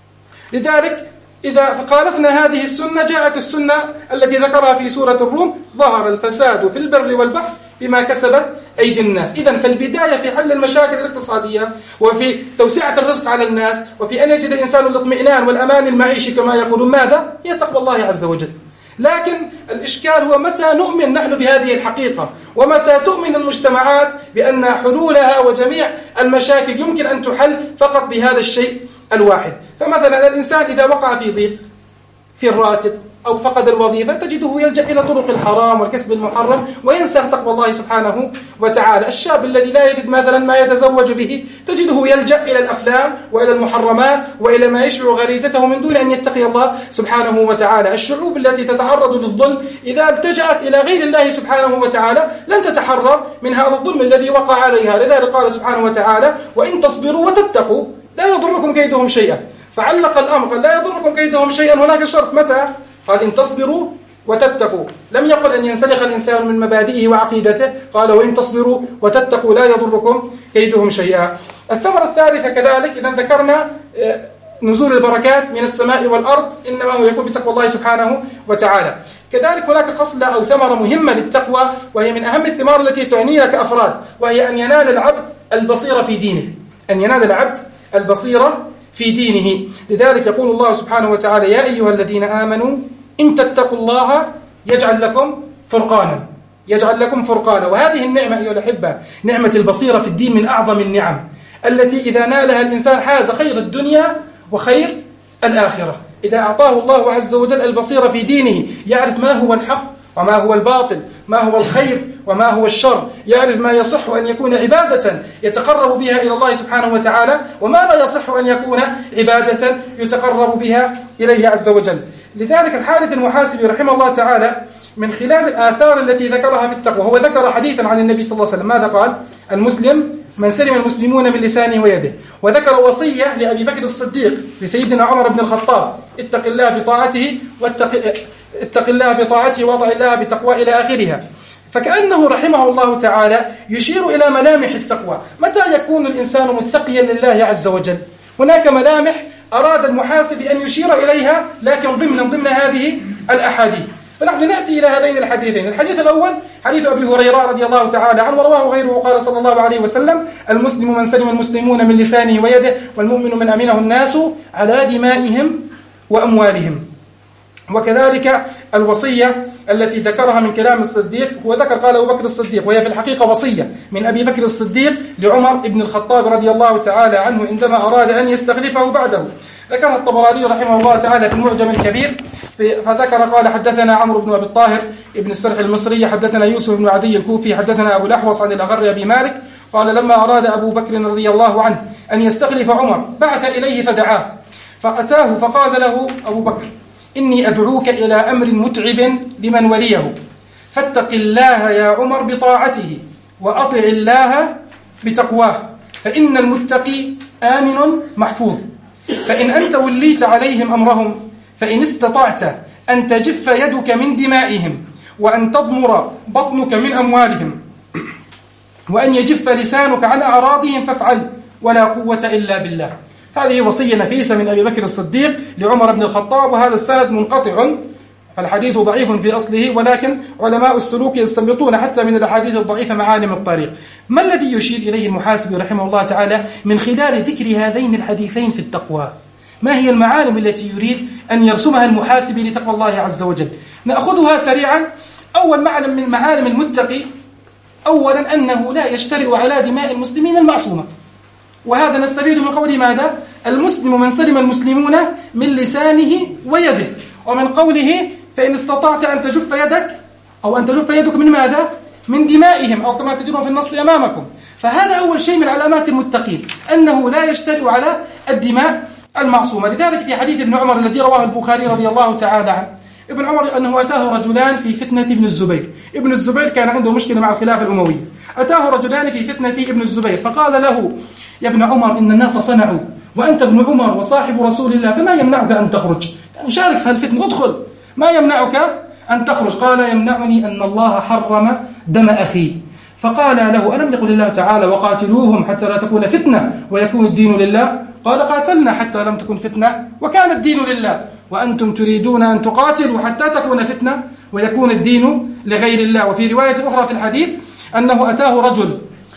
لذلك إذا خالفنا هذه السنة جاءت السنة التي ذكرها في سورة الروم: ظهر الفساد في البر والبحر بما كسبت أيدي الناس. إذن فالبداية في حل المشاكل الاقتصادية، وفي توسعة الرزق على الناس، وفي أن يجد الإنسان الاطمئنان والأمان المعيشي كما يقولون، ماذا؟ هي تقوى الله عز وجل. لكن الإشكال هو متى نؤمن نحن بهذه الحقيقة، ومتى تؤمن المجتمعات بأن حلولها وجميع المشاكل يمكن أن تحل فقط بهذا الشيء الواحد. فمثلا الإنسان إذا وقع في ضيق في الراتب أو فقد الوظيفة تجده يلجأ إلى طرق الحرام والكسب المحرم وينسى تقوى الله سبحانه وتعالى. الشاب الذي لا يجد مثلا ما يتزوج به تجده يلجأ إلى الأفلام وإلى المحرمات وإلى ما يشبع غريزته من دون أن يتقي الله سبحانه وتعالى. الشعوب التي تتعرض للظلم إذا التجأت إلى غير الله سبحانه وتعالى لن تتحرر من هذا الظلم الذي وقع عليها. لذلك قال سبحانه وتعالى: وإن تصبروا وتتقوا لا يضركم كيدهم شيئا. فعلق الأمر قال لا يضركم كيدهم شيئا. هناك شرط، متى؟ قال: إن تصبروا وتتقوا. لم يقل أن ينسلخ الإنسان من مبادئه وعقيدته، قال: وإن تصبروا وتتقوا لا يضركم كيدهم شيئا. الثمرة الثالثة كذلك، إذا ذكرنا نزول البركات من السماء والأرض إنما هو يكون بتقوى الله سبحانه وتعالى. كذلك هناك خصلة أو ثمرة مهمة للتقوى، وهي من أهم الثمار التي تعنينا كأفراد، وهي أن ينال العبد البصيرة في دينه. أن ينال العبد البصيرة في دينه. لذلك يقول الله سبحانه وتعالى: يا أيها الذين آمنوا إن تتقوا الله يجعل لكم فرقانا يجعل لكم فرقانا. وهذه النعمة أيها الأحبة، نعمة البصيرة في الدين، من أعظم النعم التي إذا نالها الإنسان حاز خير الدنيا وخير الآخرة. إذا أعطاه الله عز وجل البصيرة في دينه يعرف ما هو الحق وما هو الباطل، ما هو الخير وما هو الشر، يعرف ما يصح أن يكون عبادة يتقرب بها إلى الله سبحانه وتعالى، وما لا يصح أن يكون عبادة يتقرب بها إليه عز وجل. لذلك الحارث المحاسبي رحمه الله تعالى من خلال الآثار التي ذكرها في التقوى، هو ذكر حديثا عن النبي صلى الله عليه وسلم، ماذا قال؟ المسلم من سلم المسلمون من لسانه ويده. وذكر وصية لأبي بكر الصديق لسيدنا عمر بن الخطاب: اتق الله بطاعته واتق اتق الله بطاعته وضع الله بتقوى إلى آخرها. فكأنه رحمه الله تعالى يشير إلى ملامح التقوى. متى يكون الإنسان متقيا لله عز وجل؟ هناك ملامح أراد المحاسب أن يشير إليها، لكن ضمن ضمن هذه الأحاديث. فنحن نأتي إلى هذين الحديثين. الحديث الأول حديث أبي هريرة رضي الله تعالى عنه ورواه غيره، قال صلى الله عليه وسلم: المسلم من سلم المسلمون من لسانه ويده، والمؤمن من أمنه الناس على دمائهم وأموالهم. وكذلك الوصية التي ذكرها من كلام الصديق، هو ذكر قال أبو بكر الصديق، وهي في الحقيقة وصية من أبي بكر الصديق لعمر بن الخطاب رضي الله تعالى عنه عندما أراد أن يستخلفه بعده. ذكرها الطبراني رحمه الله تعالى في المعجم الكبير، فذكر قال: حدثنا عمرو بن أبي الطاهر ابن السرح المصري، حدثنا يوسف بن عدي الكوفي، حدثنا أبو الأحوص عن الأغر أبي مالك قال: لما أراد أبو بكر رضي الله عنه أن يستخلف عمر بعث إليه فدعاه، فأتاه فقال له أبو بكر: إني أدعوك إلى أمر متعب لمن وليه، فاتق الله يا عمر بطاعته، وأطع الله بتقواه، فإن المتقي آمن محفوظ. فإن أنت وليت عليهم أمرهم، فإن استطعت أن تجف يدك من دمائهم، وأن تضمر بطنك من أموالهم، وأن يجف لسانك عن أعراضهم فافعل، ولا قوة إلا بالله. هذه وصية نفيسة من أبي بكر الصديق لعمر بن الخطاب، وهذا السند منقطع، فالحديث ضعيف في أصله، ولكن علماء السلوك يستنبطون حتى من الأحاديث الضعيفة معالم الطريق. ما الذي يشير إليه المحاسبي رحمه الله تعالى من خلال ذكر هذين الحديثين في التقوى؟ ما هي المعالم التي يريد أن يرسمها المحاسبي لتقوى الله عز وجل؟ نأخذها سريعا. أول معلم من معالم المتقي، أولا أنه لا يجترئ على دماء المسلمين المعصومة، وهذا نستفيد من قوله ماذا؟ المسلم من سلم المسلمون من لسانه ويده، ومن قوله فإن استطعت أن تجف يدك أو أن تجف يدك من ماذا؟ من دمائهم، أو كما تجدون في النص أمامكم. فهذا أول شيء من علامات المتقين، أنه لا يجترئ على الدماء المعصومة. لذلك في حديث ابن عمر الذي رواه البخاري رضي الله تعالى عنه، ابن عمر أنه أتاه رجلان في فتنة ابن الزبير. ابن الزبير كان عنده مشكلة مع الخلافة الأموية، أتاه رجلان في فتنة ابن الزبير فقال له يا ابن عمر إن الناس صنعوا وأنت ابن عمر وصاحب رسول الله، فما يمنعك أن تخرج؟ يعني شارك في هالفتنة، ادخل، ما يمنعك أن تخرج؟ قال يمنعني أن الله حرم دم أخي. فقال له ألم يقل الله تعالى وقاتلوهم حتى لا تكون فتنة ويكون الدين لله؟ قال قاتلنا حتى لم تكن فتنة وكان الدين لله، وأنتم تريدون أن تقاتلوا حتى تكون فتنة ويكون الدين لغير الله. وفي رواية أخرى في الحديث أنه أتاه رجل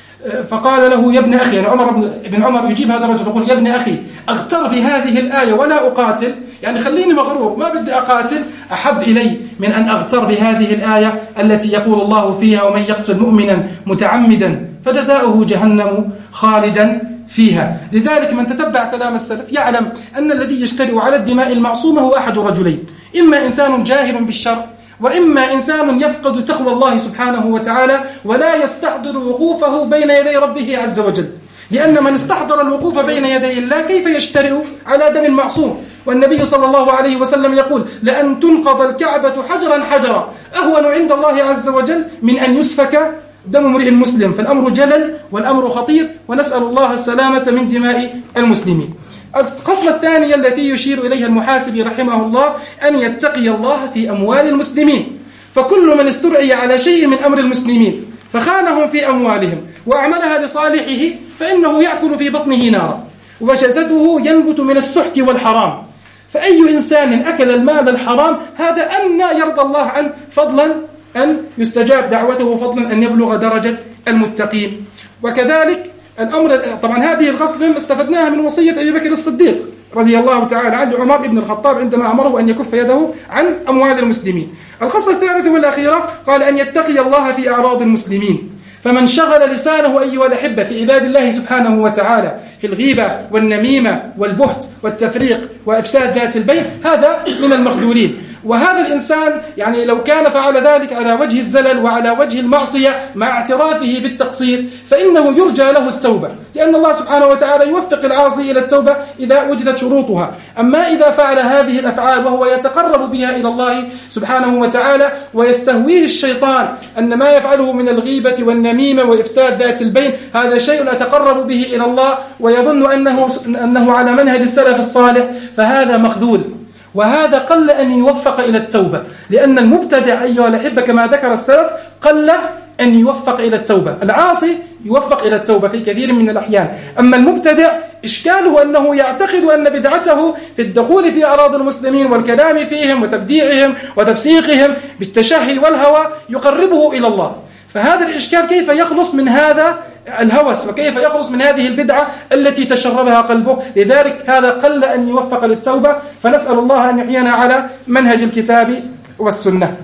فقال له يا ابن أخي، يعني عمر بن عمر يجيب هذا الرجل يقول يا ابن أخي أغتر بهذه الآية ولا أقاتل، يعني خليني مغرور ما بدي أقاتل، أحب إلي من أن أغتر بهذه الآية التي يقول الله فيها ومن يقتل مؤمنا متعمدا فجزاؤه جهنم خالدا فيها. لذلك من تتبع كلام السلف يعلم أن الذي يجترئ على الدماء المعصومة هو أحد رجلين، إما إنسان جاهل بالشر، وإما إنسان يفقد تقوى الله سبحانه وتعالى ولا يستحضر وقوفه بين يدي ربه عز وجل. لأن من استحضر الوقوف بين يدي الله كيف يجترئ على دم معصوم؟ والنبي صلى الله عليه وسلم يقول لأن تنقض الكعبة حجرا حجرا أهون عند الله عز وجل من أن يسفك دم امرئ مسلم. فالأمر جلل والأمر خطير، ونسأل الله السلامة من دماء المسلمين. الخصلة الثانية التي يشير إليها المحاسبي رحمه الله أن يتقي الله في أموال المسلمين. فكل من استرعي على شيء من أمر المسلمين فخانهم في أموالهم وأعملها لصالحه فإنه يأكل في بطنه نارا وجسده ينبت من السحت والحرام. فأي إنسان أكل المال الحرام هذا أن يرضى الله عنه، فضلا أن يستجاب دعوته وفضلا أن يبلغ درجة المتقين. وكذلك الأمر، طبعا هذه الخصلة استفدناها من وصية أبي بكر الصديق رضي الله تعالى عنه عمر بن الخطاب عندما أمره أن يكف يده عن أموال المسلمين. الخصلة الثالثة والأخيرة قال أن يتقي الله في أعراض المسلمين. فمن شغل لسانه أيها الأحبة في عباد الله سبحانه وتعالى في الغيبة والنميمة والبهت والتفريق وإفساد ذات البين هذا من المخذولين. وهذا الإنسان يعني لو كان فعل ذلك على وجه الزلل وعلى وجه المعصية مع اعترافه بالتقصير فإنه يرجى له التوبة، لأن الله سبحانه وتعالى يوفق العاصي إلى التوبة إذا وجدت شروطها. أما إذا فعل هذه الأفعال وهو يتقرب بها إلى الله سبحانه وتعالى ويستهويه الشيطان أن ما يفعله من الغيبة والنميمة وإفساد ذات البين هذا شيء أتقرب به إلى الله ويظن أنه, أنه على منهج السلف الصالح، فهذا مخذول، وهذا قل أن يوفق إلى التوبة. لأن المبتدع أيها الأحبة كما ذكر السلف قل أن يوفق إلى التوبة. العاصي يوفق إلى التوبة في كثير من الأحيان، أما المبتدع إشكاله أنه يعتقد أن بدعته في الدخول في أراضي المسلمين والكلام فيهم وتبديعهم وتفسيقهم بالتشهي والهوى يقربه إلى الله. فهذا الإشكال كيف يخلص من هذا الهوس وكيف يخلص من هذه البدعة التي تشربها قلبه؟ لذلك هذا قل أن يوفق للتوبة، فنسأل الله أن يحيينا على منهج الكتاب والسنة.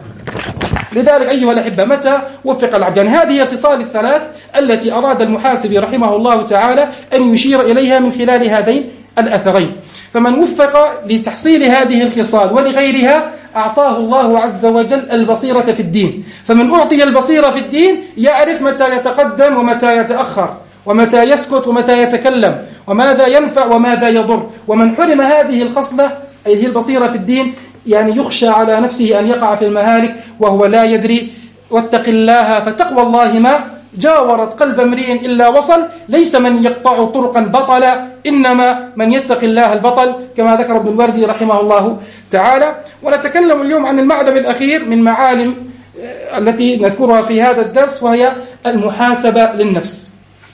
لذلك أيها الأحبة متى وفق العبد؟ يعني هذه الخصال الثلاث التي أراد المحاسبي رحمه الله تعالى أن يشير إليها من خلال هذين الأثرين. فمن وفق لتحصيل هذه الخصال ولغيرها أعطاه الله عز وجل البصيرة في الدين. فمن أعطي البصيرة في الدين يعرف متى يتقدم ومتى يتأخر ومتى يسكت ومتى يتكلم وماذا ينفع وماذا يضر. ومن حرم هذه الخصلة أي هي البصيرة في الدين يعني يخشى على نفسه أن يقع في المهالك وهو لا يدري. واتق الله فتقوى الله ما جاورت قلب امرئ إلا وصل، ليس من يقطع طرقا بطلا، إنما من يتقي الله البطل، كما ذكر ابن الوردي رحمه الله تعالى. ونتكلم اليوم عن المعلم الأخير من معالم التي نذكرها في هذا الدرس، وهي المحاسبة للنفس.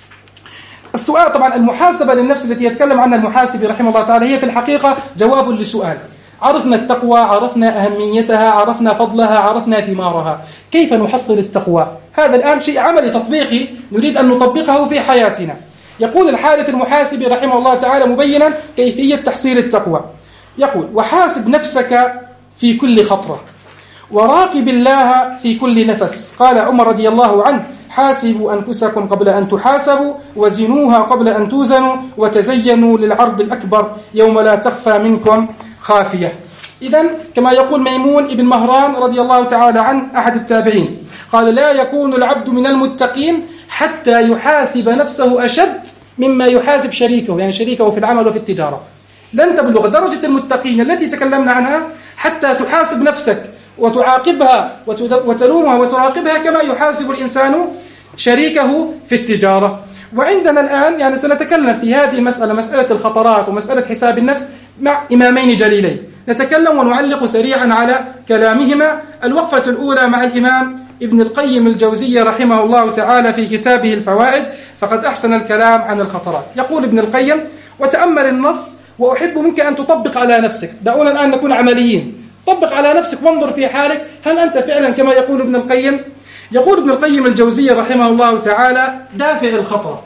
السؤال طبعا المحاسبة للنفس التي يتكلم عنها المحاسبي رحمه الله تعالى هي في الحقيقة جواب لسؤال. عرفنا التقوى، عرفنا أهميتها، عرفنا فضلها، عرفنا ثمارها. كيف نحصل التقوى؟ هذا الآن شيء عملي تطبيقي نريد أن نطبقه في حياتنا. يقول الحارث المحاسبي رحمه الله تعالى مبينا كيفية تحصيل التقوى، يقول: وحاسب نفسك في كل خطرة، وراقب الله في كل نفس. قال عمر رضي الله عنه: حاسبوا أنفسكم قبل أن تحاسبوا، وزنوها قبل أن توزنوا، وتزينوا للعرض الأكبر يوم لا تخفى منكم خافية. إذن كما يقول ميمون ابن مهران رضي الله تعالى عنه أحد التابعين، قال: لا يكون العبد من المتقين حتى يحاسب نفسه أشد مما يحاسب شريكه، يعني شريكه في العمل وفي التجارة. لن تبلغ درجة المتقين التي تكلمنا عنها حتى تحاسب نفسك وتعاقبها وتلومها وتراقبها كما يحاسب الإنسان شريكه في التجارة. وعندنا الآن يعني سنتكلم في هذه المسألة، مسألة الخطرات ومسألة حساب النفس، مع إمامين جليلين. نتكلم ونعلق سريعا على كلامهما. الوقفة الأولى مع الإمام ابن القيم الجوزية رحمه الله تعالى في كتابه الفوائد، فقد أحسن الكلام عن الخطرات. يقول ابن القيم: وتأمل النص وأحب منك أن تطبق على نفسك. دعونا الآن نكون عمليين. طبق على نفسك وانظر في حالك، هل أنت فعلا كما يقول ابن القيم؟ يقول ابن القيم الجوزية رحمه الله تعالى: دافع الخطرة.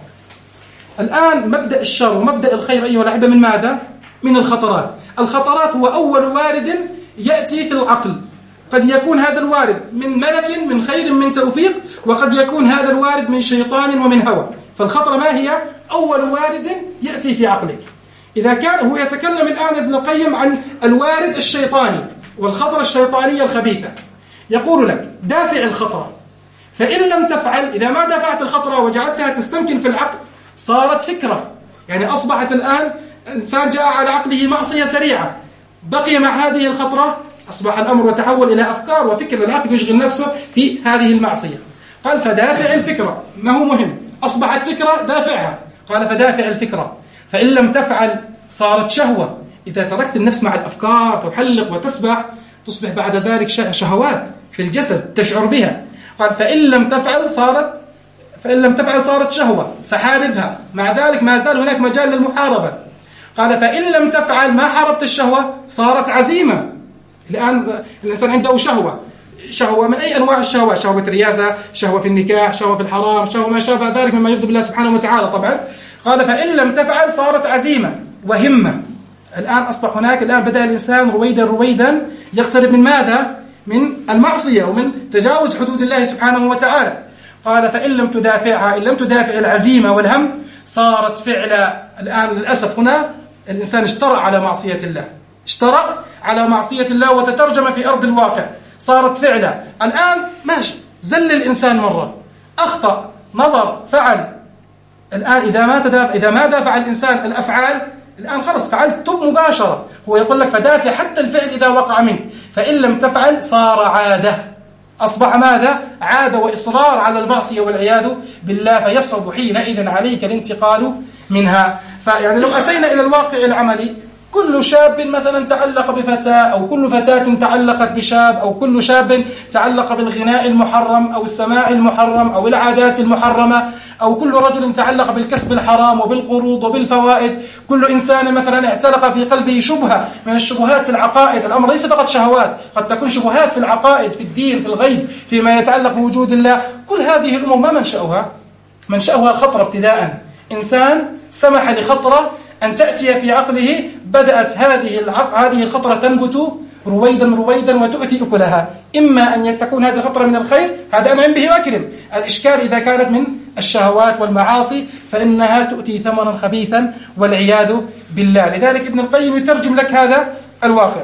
الآن مبدأ الشر ومبدأ الخير أيها الأحبة من ماذا؟ من الخطرات. الخطرات هو أول وارد يأتي في العقل. قد يكون هذا الوارد من ملك من خير من توفيق، وقد يكون هذا الوارد من شيطان ومن هوى. فالخطرة ما هي؟ أول وارد يأتي في عقلك. إذا كان هو يتكلم الآن ابن القيم عن الوارد الشيطاني والخطرة الشيطانية الخبيثة، يقول لك: دافع الخطرة، فإن لم تفعل، إذا ما دفعت الخطرة وجعلتها تستمكن في العقل صارت فكرة. يعني أصبحت الآن إنسان جاء على عقله معصية سريعة، بقي مع هذه الخطرة، أصبح الأمر وتحول إلى أفكار وفكر، العقل يشغل نفسه في هذه المعصية. قال: فدافع الفكرة، ما هو مهم، أصبحت فكرة دافعها. قال: فدافع الفكرة، فإن لم تفعل صارت شهوة. إذا تركت النفس مع الأفكار تحلق وتسبح، تصبح بعد ذلك شهوات في الجسد تشعر بها. قال: فإن لم تفعل صارت فإن لم تفعل صارت شهوة، فحاربها. مع ذلك ما زال هناك مجال للمحاربة. قال: فإن لم تفعل ما حاربت الشهوة صارت عزيمة. الآن الإنسان عنده شهوة، شهوة من أي أنواع الشهوة، شهوة الرياسة، شهوة في النكاح، شهوة في الحرام، شهوة ما شابه ذلك مما يغضب الله سبحانه وتعالى طبعا. قال: فإن لم تفعل صارت عزيمة وهمة. الآن أصبح هناك، الآن بدأ الإنسان رويدا رويدا يقترب من ماذا؟ من المعصية ومن تجاوز حدود الله سبحانه وتعالى. قال: فإن لم تدافعها، إن لم تدافع العزيمة والهم صارت فعلا. الآن للأسف هنا الإنسان اشترأ على معصية الله، اشترأ على معصية الله وتترجم في أرض الواقع، صارت فعلا. الآن ماشي، زل الإنسان مرة، أخطأ، نظر، فعل. الآن إذا ما تدافع، إذا ما دافع الإنسان الأفعال، الآن خلص فعلت، تب مباشرة. هو يقول لك: فدافع حتى الفعل إذا وقع منك، فإن لم تفعل صار عادة، أصبح ماذا؟ عادة وإصرار على المعصية والعياذ بالله، فيصعب حينئذ عليك الانتقال منها. فيعني لو أتينا إلى الواقع العملي، كل شاب مثلا تعلق بفتاة، أو كل فتاة تعلقت بشاب، أو كل شاب تعلق بالغناء المحرم أو السماع المحرم أو العادات المحرمة، أو كل رجل تعلق بالكسب الحرام وبالقروض وبالفوائد. كل إنسان مثلا اعتلق في قلبه شبهة من الشبهات في العقائد. الأمر ليس فقط شهوات، قد تكون شبهات في العقائد، في الدين، في الغيب، فيما يتعلق بوجود الله. كل هذه الأمور ما منشأها؟ منشأها الخطرة ابتداء. إنسان سمح لخطرة أن تأتي في عقله، بدأت هذه هذه الخطرة تنبت رويدا رويدا وتؤتي أكلها. إما أن تكون هذه الخطرة من الخير، هذا أنعم به وأكرم. الإشكال إذا كانت من الشهوات والمعاصي فإنها تؤتي ثمرا خبيثا والعياذ بالله. لذلك ابن القيم يترجم لك هذا الواقع.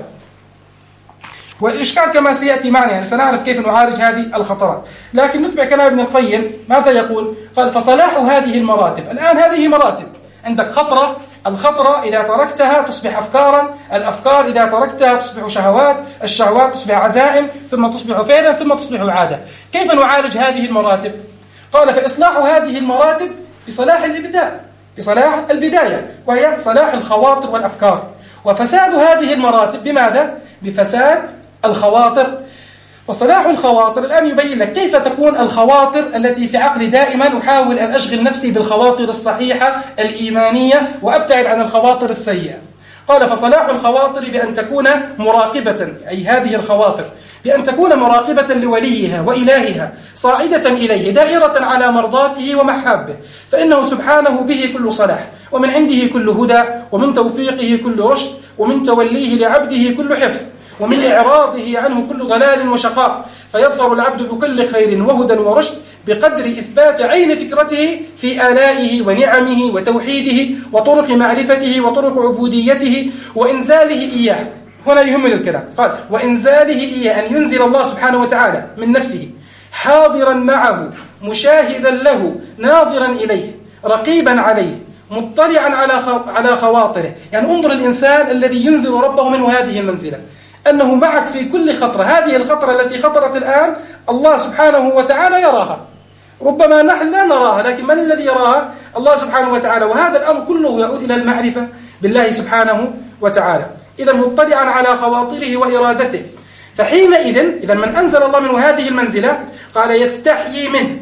والإشكال كما سيأتي معنا، يعني سنعرف كيف نعالج هذه الخطرات. لكن نتبع كلام ابن القيم، ماذا يقول؟ قال: فصلاح هذه المراتب. الآن هذه مراتب، عندك خطرة، الخطرة إذا تركتها تصبح أفكارا، الأفكار إذا تركتها تصبح شهوات، الشهوات تصبح عزائم، ثم تصبح فعلا، ثم تصبح عادة. كيف نعالج هذه المراتب؟ قال فإصلاح هذه المراتب بصلاح الإبداع، بصلاح البداية، وهي صلاح الخواطر والأفكار، وفساد هذه المراتب بماذا؟ بفساد الخواطر. وصلاح الخواطر الآن يبين لك كيف تكون الخواطر التي في عقلي. دائما أحاول أن أشغل نفسي بالخواطر الصحيحة الإيمانية وأبتعد عن الخواطر السيئة. قال فصلاح الخواطر بأن تكون مراقبة، أي هذه الخواطر بأن تكون مراقبة لوليها وإلهها، صاعدة إليه، دائرة على مرضاته ومحابه، فإنه سبحانه به كل صلاح، ومن عنده كل هدى، ومن توفيقه كل رشد، ومن توليه لعبده كل حفظ، ومن إعراضه عنه كل ضلال وشقاء، فيظفر العبد بكل خير وهدى ورشد بقدر إثبات عين فكرته في آلائه ونعمه وتوحيده وطرق معرفته وطرق عبوديته وإنزاله إياه. هنا يهمنا الكلام. قال وإنزاله إياه، أن ينزل الله سبحانه وتعالى من نفسه، حاضرا معه، مشاهدا له، ناظرا إليه، رقيبا عليه، مطلعا على على خواطره. يعني انظر الإنسان الذي ينزل ربه منه هذه المنزلة، أنه معك في كل خطرة. هذه الخطرة التي خطرت الآن الله سبحانه وتعالى يراها، ربما نحن لا نراها، لكن من الذي يراها؟ الله سبحانه وتعالى. وهذا الأمر كله يعود إلى المعرفة بالله سبحانه وتعالى. إذا مطلعا على خواطره وإرادته، فحينئذ إذا من أنزل الله منه هذه المنزلة قال يستحيي منه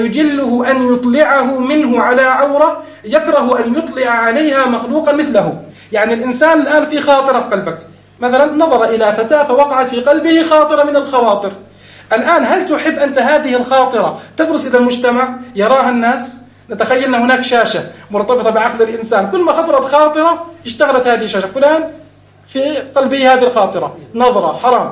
ويجله أن يطلعه منه على عورة يكره أن يطلع عليها مخلوقا مثله. يعني الإنسان الآن في خاطرة في قلبك، مثلا نظر إلى فتاة فوقعت في قلبه خاطرة من الخواطر. الآن هل تحب أنت هذه الخاطرة تبرز إلى المجتمع يراها الناس؟ نتخيل أن هناك شاشة مرتبطة بعقل الإنسان، كل ما خطرت خاطرة اشتغلت هذه الشاشة، فلان في قلبه هذه الخاطرة نظرة حرام،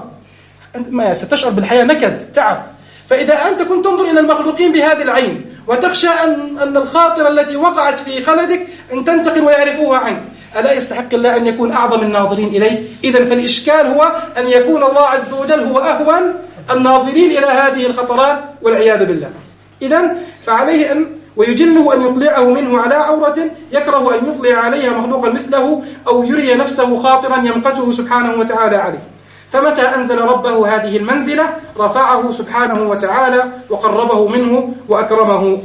ما ستشعر بالحياة نكد تعب. فإذا أنت كنت تنظر إلى المخلوقين بهذه العين وتخشى أن, أن الخاطرة التي وقعت في خلدك أن تنتقل ويعرفوها عنك، ألا يستحق الله أن يكون أعظم الناظرين إليه؟ إذن فالإشكال هو أن يكون الله عز وجل هو أهون الناظرين إلى هذه الخطرات والعياذ بالله. إذن فعليه أن ويجله أن يطلعه منه على عورة يكره أن يطلع عليها مخلوقا مثله أو يري نفسه خاطرا يمقته سبحانه وتعالى عليه. فمتى أنزل ربه هذه المنزلة رفعه سبحانه وتعالى وقربه منه وأكرمه.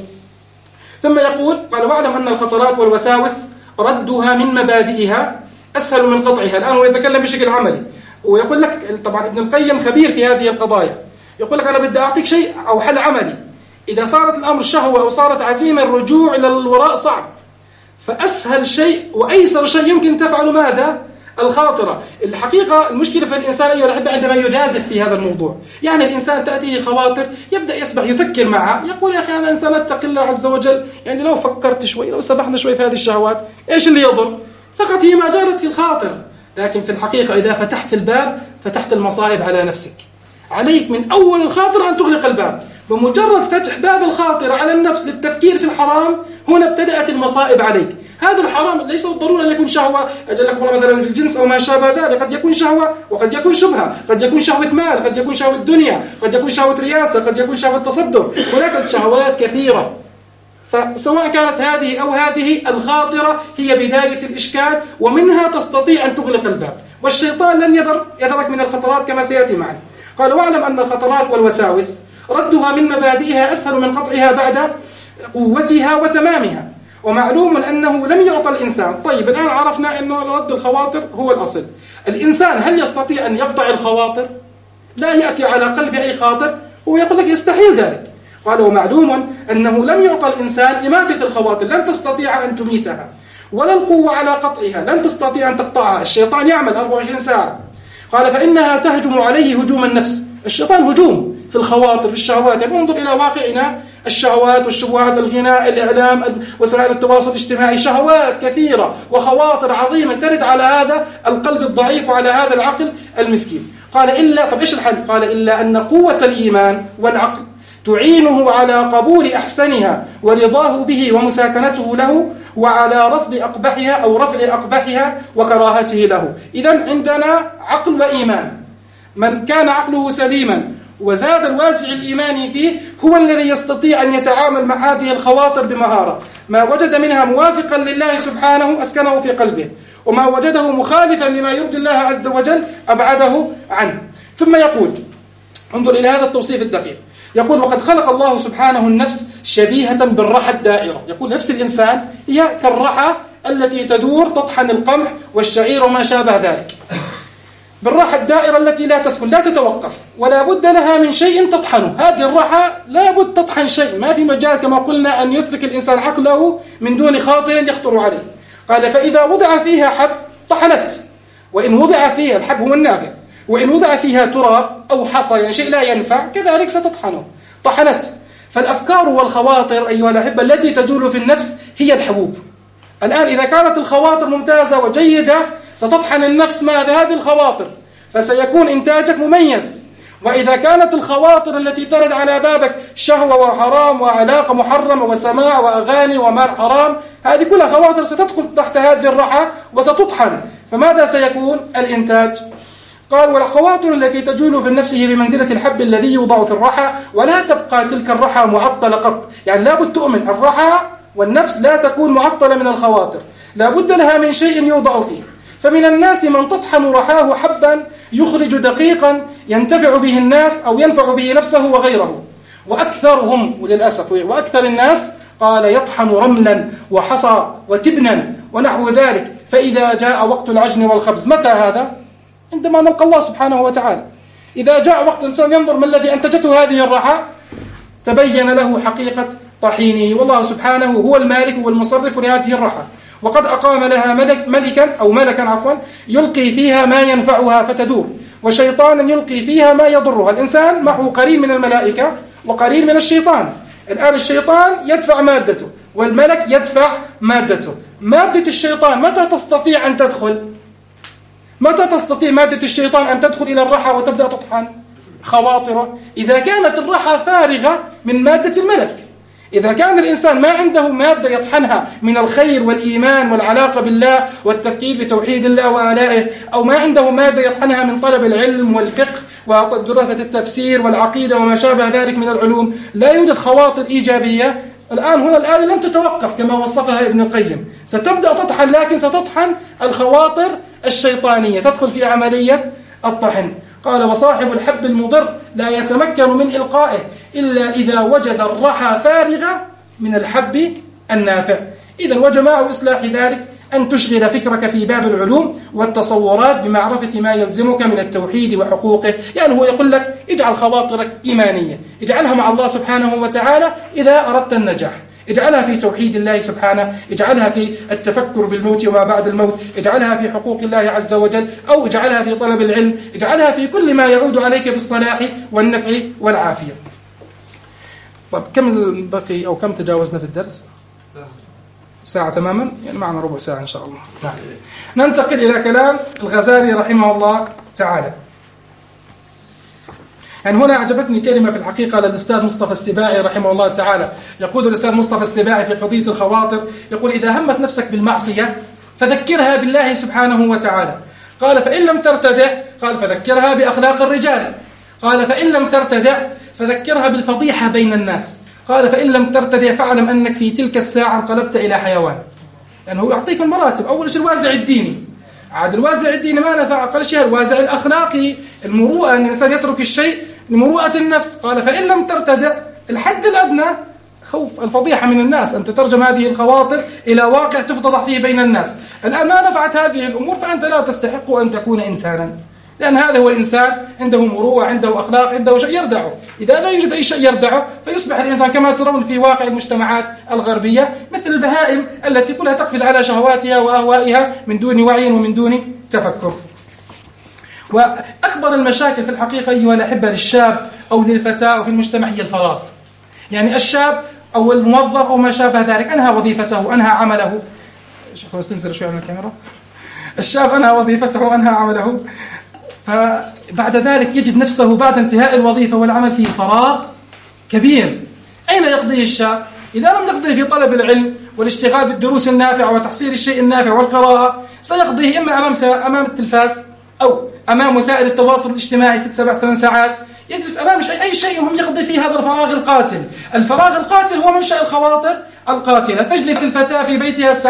ثم يقول قال واعلم أن الخطرات والوساوس ردها من مبادئها أسهل من قطعها. الآن هو يتكلم بشكل عملي ويقول لك، طبعا ابن القيم خبير في هذه القضايا، يقول لك أنا بدي أعطيك شيء أو حل عملي. إذا صارت الأمر شهوة أو صارت عزيمة الرجوع إلى الوراء صعب، فأسهل شيء وأيسر شيء يمكن تفعل ماذا؟ الخاطرة. الحقيقة المشكلة في الإنسان أيها الأحبة عندما يجازف في هذا الموضوع، يعني الإنسان تأتيه خواطر يبدأ يسبح يفكر معها، يقول يا أخي أنا إنسان أتقي الله عز وجل، يعني لو فكرت شوي لو سبحنا شوي في هذه الشهوات إيش اللي يضر؟ فقط هي ما جارت في الخاطر. لكن في الحقيقة إذا فتحت الباب فتحت المصائب على نفسك. عليك من أول الخاطر أن تغلق الباب. بمجرد فتح باب الخاطر على النفس للتفكير في الحرام هنا ابتدأت المصائب عليك. هذا الحرام ليس بالضرورة أن يكون شهوة أجل لك مثلا في الجنس أو ما شابه ذلك، قد يكون شهوة وقد يكون شبهة، قد يكون شهوة مال، قد يكون شهوة دنيا، قد يكون شهوة رياسة، قد يكون شهوة تصدر. هناك شهوات كثيرة، فسواء كانت هذه أو هذه الخاطرة هي بداية الإشكال، ومنها تستطيع أن تغلق الباب، والشيطان لن يذر يذرك من الخطرات كما سيأتي معنا. قال واعلم أن الخطرات والوساوس ردها من مبادئها أسهل من قطعها بعد قوتها وتمامها، ومعلوم أنه لم يعطى الإنسان. طيب الآن عرفنا أنه رد الخواطر هو الأصل. الإنسان هل يستطيع أن يقطع الخواطر؟ لا يأتي على قلب أي خاطر، هو يقول لك يستحيل ذلك. قال ومعلوم أنه لم يعطى الإنسان إماتة الخواطر، لن تستطيع أن تميتها، ولا القوة على قطعها، لن تستطيع أن تقطعها. الشيطان يعمل أربعة وعشرين ساعة. قال فإنها تهجم عليه هجوم النفس. الشيطان هجوم في الخواطر في الشهوات. يعني انظر إلى واقعنا، الشهوات والشبهات، الغناء، الإعلام، وسائل التواصل الاجتماعي، شهوات كثيرة وخواطر عظيمة ترد على هذا القلب الضعيف وعلى هذا العقل المسكين. قال إلا، طب إيش الحل؟ قال إلا أن قوة الإيمان والعقل تعينه على قبول أحسنها ورضاه به ومساكنته له، وعلى رفض أقبحها أو رفع أقبحها وكراهته له. إذن عندنا عقل وإيمان. من كان عقله سليما وزاد الواسع الإيماني فيه هو الذي يستطيع أن يتعامل مع هذه الخواطر بمهارة. ما وجد منها موافقا لله سبحانه أسكنه في قلبه، وما وجده مخالفا لما يرضي الله عز وجل أبعده عنه. ثم يقول انظر إلى هذا التوصيف الدقيق. يقول وقد خلق الله سبحانه النفس شبيهة بالرحى الدائرة. يقول نفس الإنسان هي كالرحى التي تدور تطحن القمح والشعير وما شابه ذلك، بالرحى الدائرة التي لا تسكن لا تتوقف ولا بد لها من شيء تطحنه. هذه الرحى لا بد تطحن شيء، ما في مجال كما قلنا أن يترك الإنسان عقله من دون خاطر يخطر عليه. قال فإذا وضع فيها حب طحنت، وإن وضع فيها الحب هو النافع، وإن وضع فيها تراب أو حصى يعني شيء لا ينفع كذلك ستطحنه طحنت. فالأفكار والخواطر أيها الأحبة التي تجول في النفس هي الحبوب. الآن إذا كانت الخواطر ممتازة وجيدة ستطحن النفس ماذا؟ هذه الخواطر، فسيكون إنتاجك مميز. وإذا كانت الخواطر التي ترد على بابك شهوة وحرام وعلاقة محرمة وسماع وأغاني ومال حرام، هذه كلها خواطر ستدخل تحت هذه الرحى وستطحن، فماذا سيكون الإنتاج؟ قال والخواطر التي تجول في النفس هي بمنزلة الحب الذي يوضع في الرحى، ولا تبقى تلك الرحى معطلة قط. يعني لا بد تؤمن الرحى والنفس لا تكون معطلة من الخواطر، لا بد لها من شيء يوضع فيه. فمن الناس من تطحن رحاه حبا يخرج دقيقا ينتفع به الناس أو ينفع به نفسه وغيره، وأكثرهم وللأسف وأكثر الناس قال يطحن رملا وحصى وتبنا ونحو ذلك. فإذا جاء وقت العجن والخبز، متى هذا؟ عندما نلقى الله سبحانه وتعالى. إذا جاء وقت إنسان ينظر ما الذي أنتجته هذه الرحى تبين له حقيقة طحينه، والله سبحانه هو المالك والمصرف لهذه الرحى، وقد أقام لها ملك ملكا أو ملكا عفوا يلقي فيها ما ينفعها فتدور، وشيطانا يلقي فيها ما يضرها. الإنسان معه قليل من الملائكة وقليل من الشيطان. الآن الشيطان يدفع مادته والملك يدفع مادته. مادة الشيطان متى تستطيع أن تدخل؟ متى تستطيع مادة الشيطان أن تدخل إلى الرحى وتبدأ تطحن خواطره؟ إذا كانت الرحى فارغة من مادة الملك. إذا كان الإنسان ما عنده مادة يطحنها من الخير والإيمان والعلاقة بالله والتفكير بتوحيد الله وآلائه، أو ما عنده مادة يطحنها من طلب العلم والفقه ودراسة التفسير والعقيدة وما شابه ذلك من العلوم، لا يوجد خواطر إيجابية. الآن هنا الآن لن تتوقف كما وصفها ابن القيم، ستبدأ تطحن، لكن ستطحن الخواطر الشيطانية، تدخل في عملية الطحن. قال وصاحب الحب المضر لا يتمكن من إلقائه إلا إذا وجد الرحى فارغة من الحب النافع. إذن وجماع إصلاح ذلك أن تشغل فكرك في باب العلوم والتصورات بمعرفة ما يلزمك من التوحيد وحقوقه. يعني هو يقول لك اجعل خواطرك إيمانية، اجعلها مع الله سبحانه وتعالى إذا أردت النجاح، اجعلها في توحيد الله سبحانه، اجعلها في التفكر بالموت وما بعد الموت، اجعلها في حقوق الله عز وجل، أو اجعلها في طلب العلم، اجعلها في كل ما يعود عليك بالصلاح والنفع والعافية. طيب كم بقي أو كم تجاوزنا في الدرس؟ ساعة تماما، يعني معنا ربع ساعة إن شاء الله. ننتقل إلى كلام الغزالي رحمه الله تعالى. يعني هنا أعجبتني كلمة في الحقيقة للأستاذ مصطفى السباعي رحمه الله تعالى. يقول الأستاذ مصطفى السباعي في قضية الخواطر، يقول إذا همت نفسك بالمعصية فذكرها بالله سبحانه وتعالى. قال فإن لم ترتدع، قال فذكرها بأخلاق الرجال. قال فإن لم ترتدع فذكرها بالفضيحة بين الناس. قال فإن لم ترتدع فاعلم أنك في تلك الساعة انقلبت إلى حيوان. يعني هو يعطيك المراتب. أول شيء الوازع الديني، عاد الوازع الديني ما نفع، أقل شيء الوازع الأخلاقي، المروءة، أن الإنسان يترك الشيء لمروءة النفس. قال فإن لم ترتدع، الحد الأدنى خوف الفضيحة من الناس، أن تترجم هذه الخواطر إلى واقع تفتضح فيه بين الناس. الآن ما نفعت هذه الأمور فأنت لا تستحق أن تكون إنسانا، لأن هذا هو الإنسان عنده مروءة، عنده أخلاق، عنده شيء يردعه. إذا لا يوجد أي شيء يردعه فيصبح الإنسان كما ترون في واقع المجتمعات الغربية مثل البهائم التي كلها تقفز على شهواتها وأهوائها من دون وعي ومن دون تفكر. وأكبر المشاكل في الحقيقة أيها الأحبة للشاب أو للفتاة أو في المجتمع هي الفراغ. يعني الشاب أو الموظف أو ما شابه ذلك أنهى وظيفته، أنهى عمله. خلاص تنزل شوي عن الكاميرا. الشاب أنهى وظيفته وأنهى عمله، فبعد ذلك يجد نفسه بعد انتهاء الوظيفة والعمل في فراغ كبير. أين يقضيه الشاب؟ إذا لم يقضيه في طلب العلم والاشتغال بالدروس النافعة وتحصيل الشيء النافع والقراءة، سيقضيه إما أمام أمام التلفاز أو أمام وسائل التواصل الاجتماعي ست سبع ثمان ساعات، يجلس أمام شيء أي شيء هم يقضي فيه هذا الفراغ القاتل. الفراغ القاتل هو منشأ الخواطر القاتلة. تجلس الفتاة في بيتها ساعات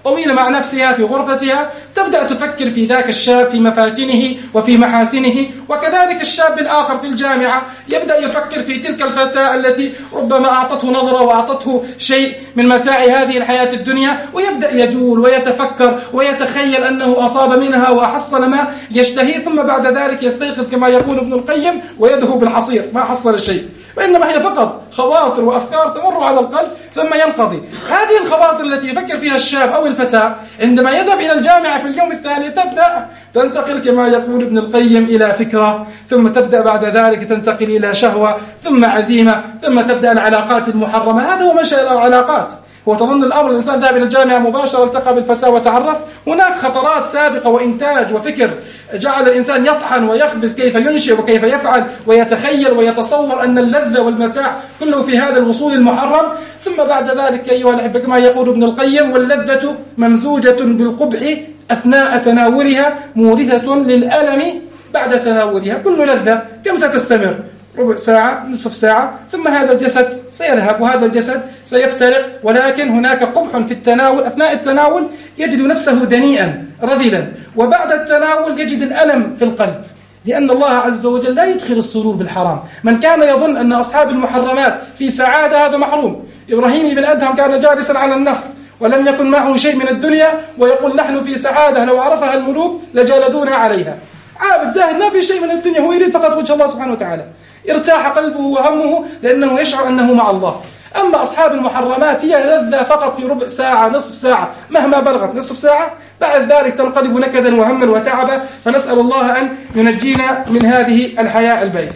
طويلة مع نفسها في غرفتها، تبدأ تفكر في ذاك الشاب في مفاتنه وفي محاسنه. وكذلك الشاب الآخر في الجامعة يبدأ يفكر في تلك الفتاة التي ربما أعطته نظرة وأعطته شيء من متاع هذه الحياة الدنيا، ويبدأ يجول ويتفكر ويتخيل أنه أصاب منها وحصل ما يشتهي، ثم بعد ذلك يستيقظ كما يقول ابن القيم ويده بالحصير، ما حصل شيء، وإنما هي فقط خواطر وأفكار تمر على القلب ثم ينقضي. هذه الخواطر التي يفكر فيها الشاب أو الفتاة عندما يذهب إلى الجامعة في اليوم الثاني تبدأ تنتقل كما يقول ابن القيم إلى فكرة، ثم تبدأ بعد ذلك تنتقل إلى شهوة، ثم عزيمة، ثم تبدأ العلاقات المحرمة. هذا هو منشأ العلاقات. هو تظن الأمر الإنسان ذهب إلى الجامعة مباشرة التقى بالفتاة وتعرف، هناك خطرات سابقة وإنتاج وفكر جعل الإنسان يطحن ويخبز كيف ينشئ وكيف يفعل ويتخيل ويتصور أن اللذة والمتاع كله في هذا الوصول المحرم. ثم بعد ذلك أيها الأحبة كما يقول ابن القيم: واللذة ممزوجة بالقبح أثناء تناولها مورثة للألم بعد تناولها. كل لذة كم ستستمر؟ ربع ساعة، نصف ساعة، ثم هذا الجسد سيذهب وهذا الجسد سيفترق. ولكن هناك قبح في التناول، أثناء التناول يجد نفسه دنيئا رذلا، وبعد التناول يجد الألم في القلب، لأن الله عز وجل لا يدخل السرور بالحرام. من كان يظن أن أصحاب المحرمات في سعادة هذا محروم. إبراهيم بن أدهم كان جالسا على النهر ولم يكن معه شيء من الدنيا ويقول: نحن في سعادة لو عرفها الملوك لجلدونا عليها. عابد زاهد ما في شيء من الدنيا، هو يريد فقط وجه الله سبحانه وتعالى. ارتاح قلبه وهمه لأنه يشعر أنه مع الله. أما أصحاب المحرمات هي لذة فقط في ربع ساعة، نصف ساعة، مهما بلغت نصف ساعة، بعد ذلك تنقلب نكدا وهما وتعبا. فنسأل الله أن ينجينا من هذه الحياة البائسة.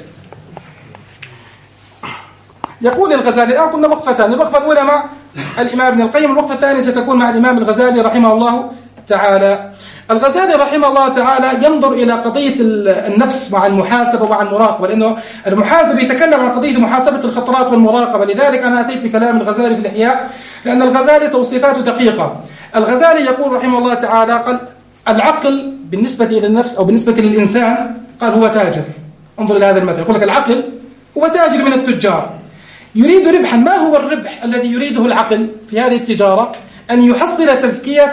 يقول الغزالي، الآن قلنا وقفتان، الوقفة الأولى مع الإمام ابن القيم، الوقفة الثانية ستكون مع الإمام الغزالي رحمه الله تعالى. الغزالي رحمه الله تعالى ينظر إلى قضية النفس مع المحاسبة ومع المراقبة، لأنه المحاسبة يتكلم عن قضية محاسبة الخطرات والمراقبة. لذلك أنا أتيت بكلام الغزالي في الإحياء، لأن الغزالي توصيفاته دقيقة. الغزالي يقول رحمه الله تعالى: قال العقل بالنسبة إلى النفس أو بالنسبة للإنسان قال هو تاجر. انظر إلى هذا المثل، يقول لك العقل هو تاجر من التجار، يريد ربحا. ما هو الربح الذي يريده العقل في هذه التجارة؟ أن يحصل تزكية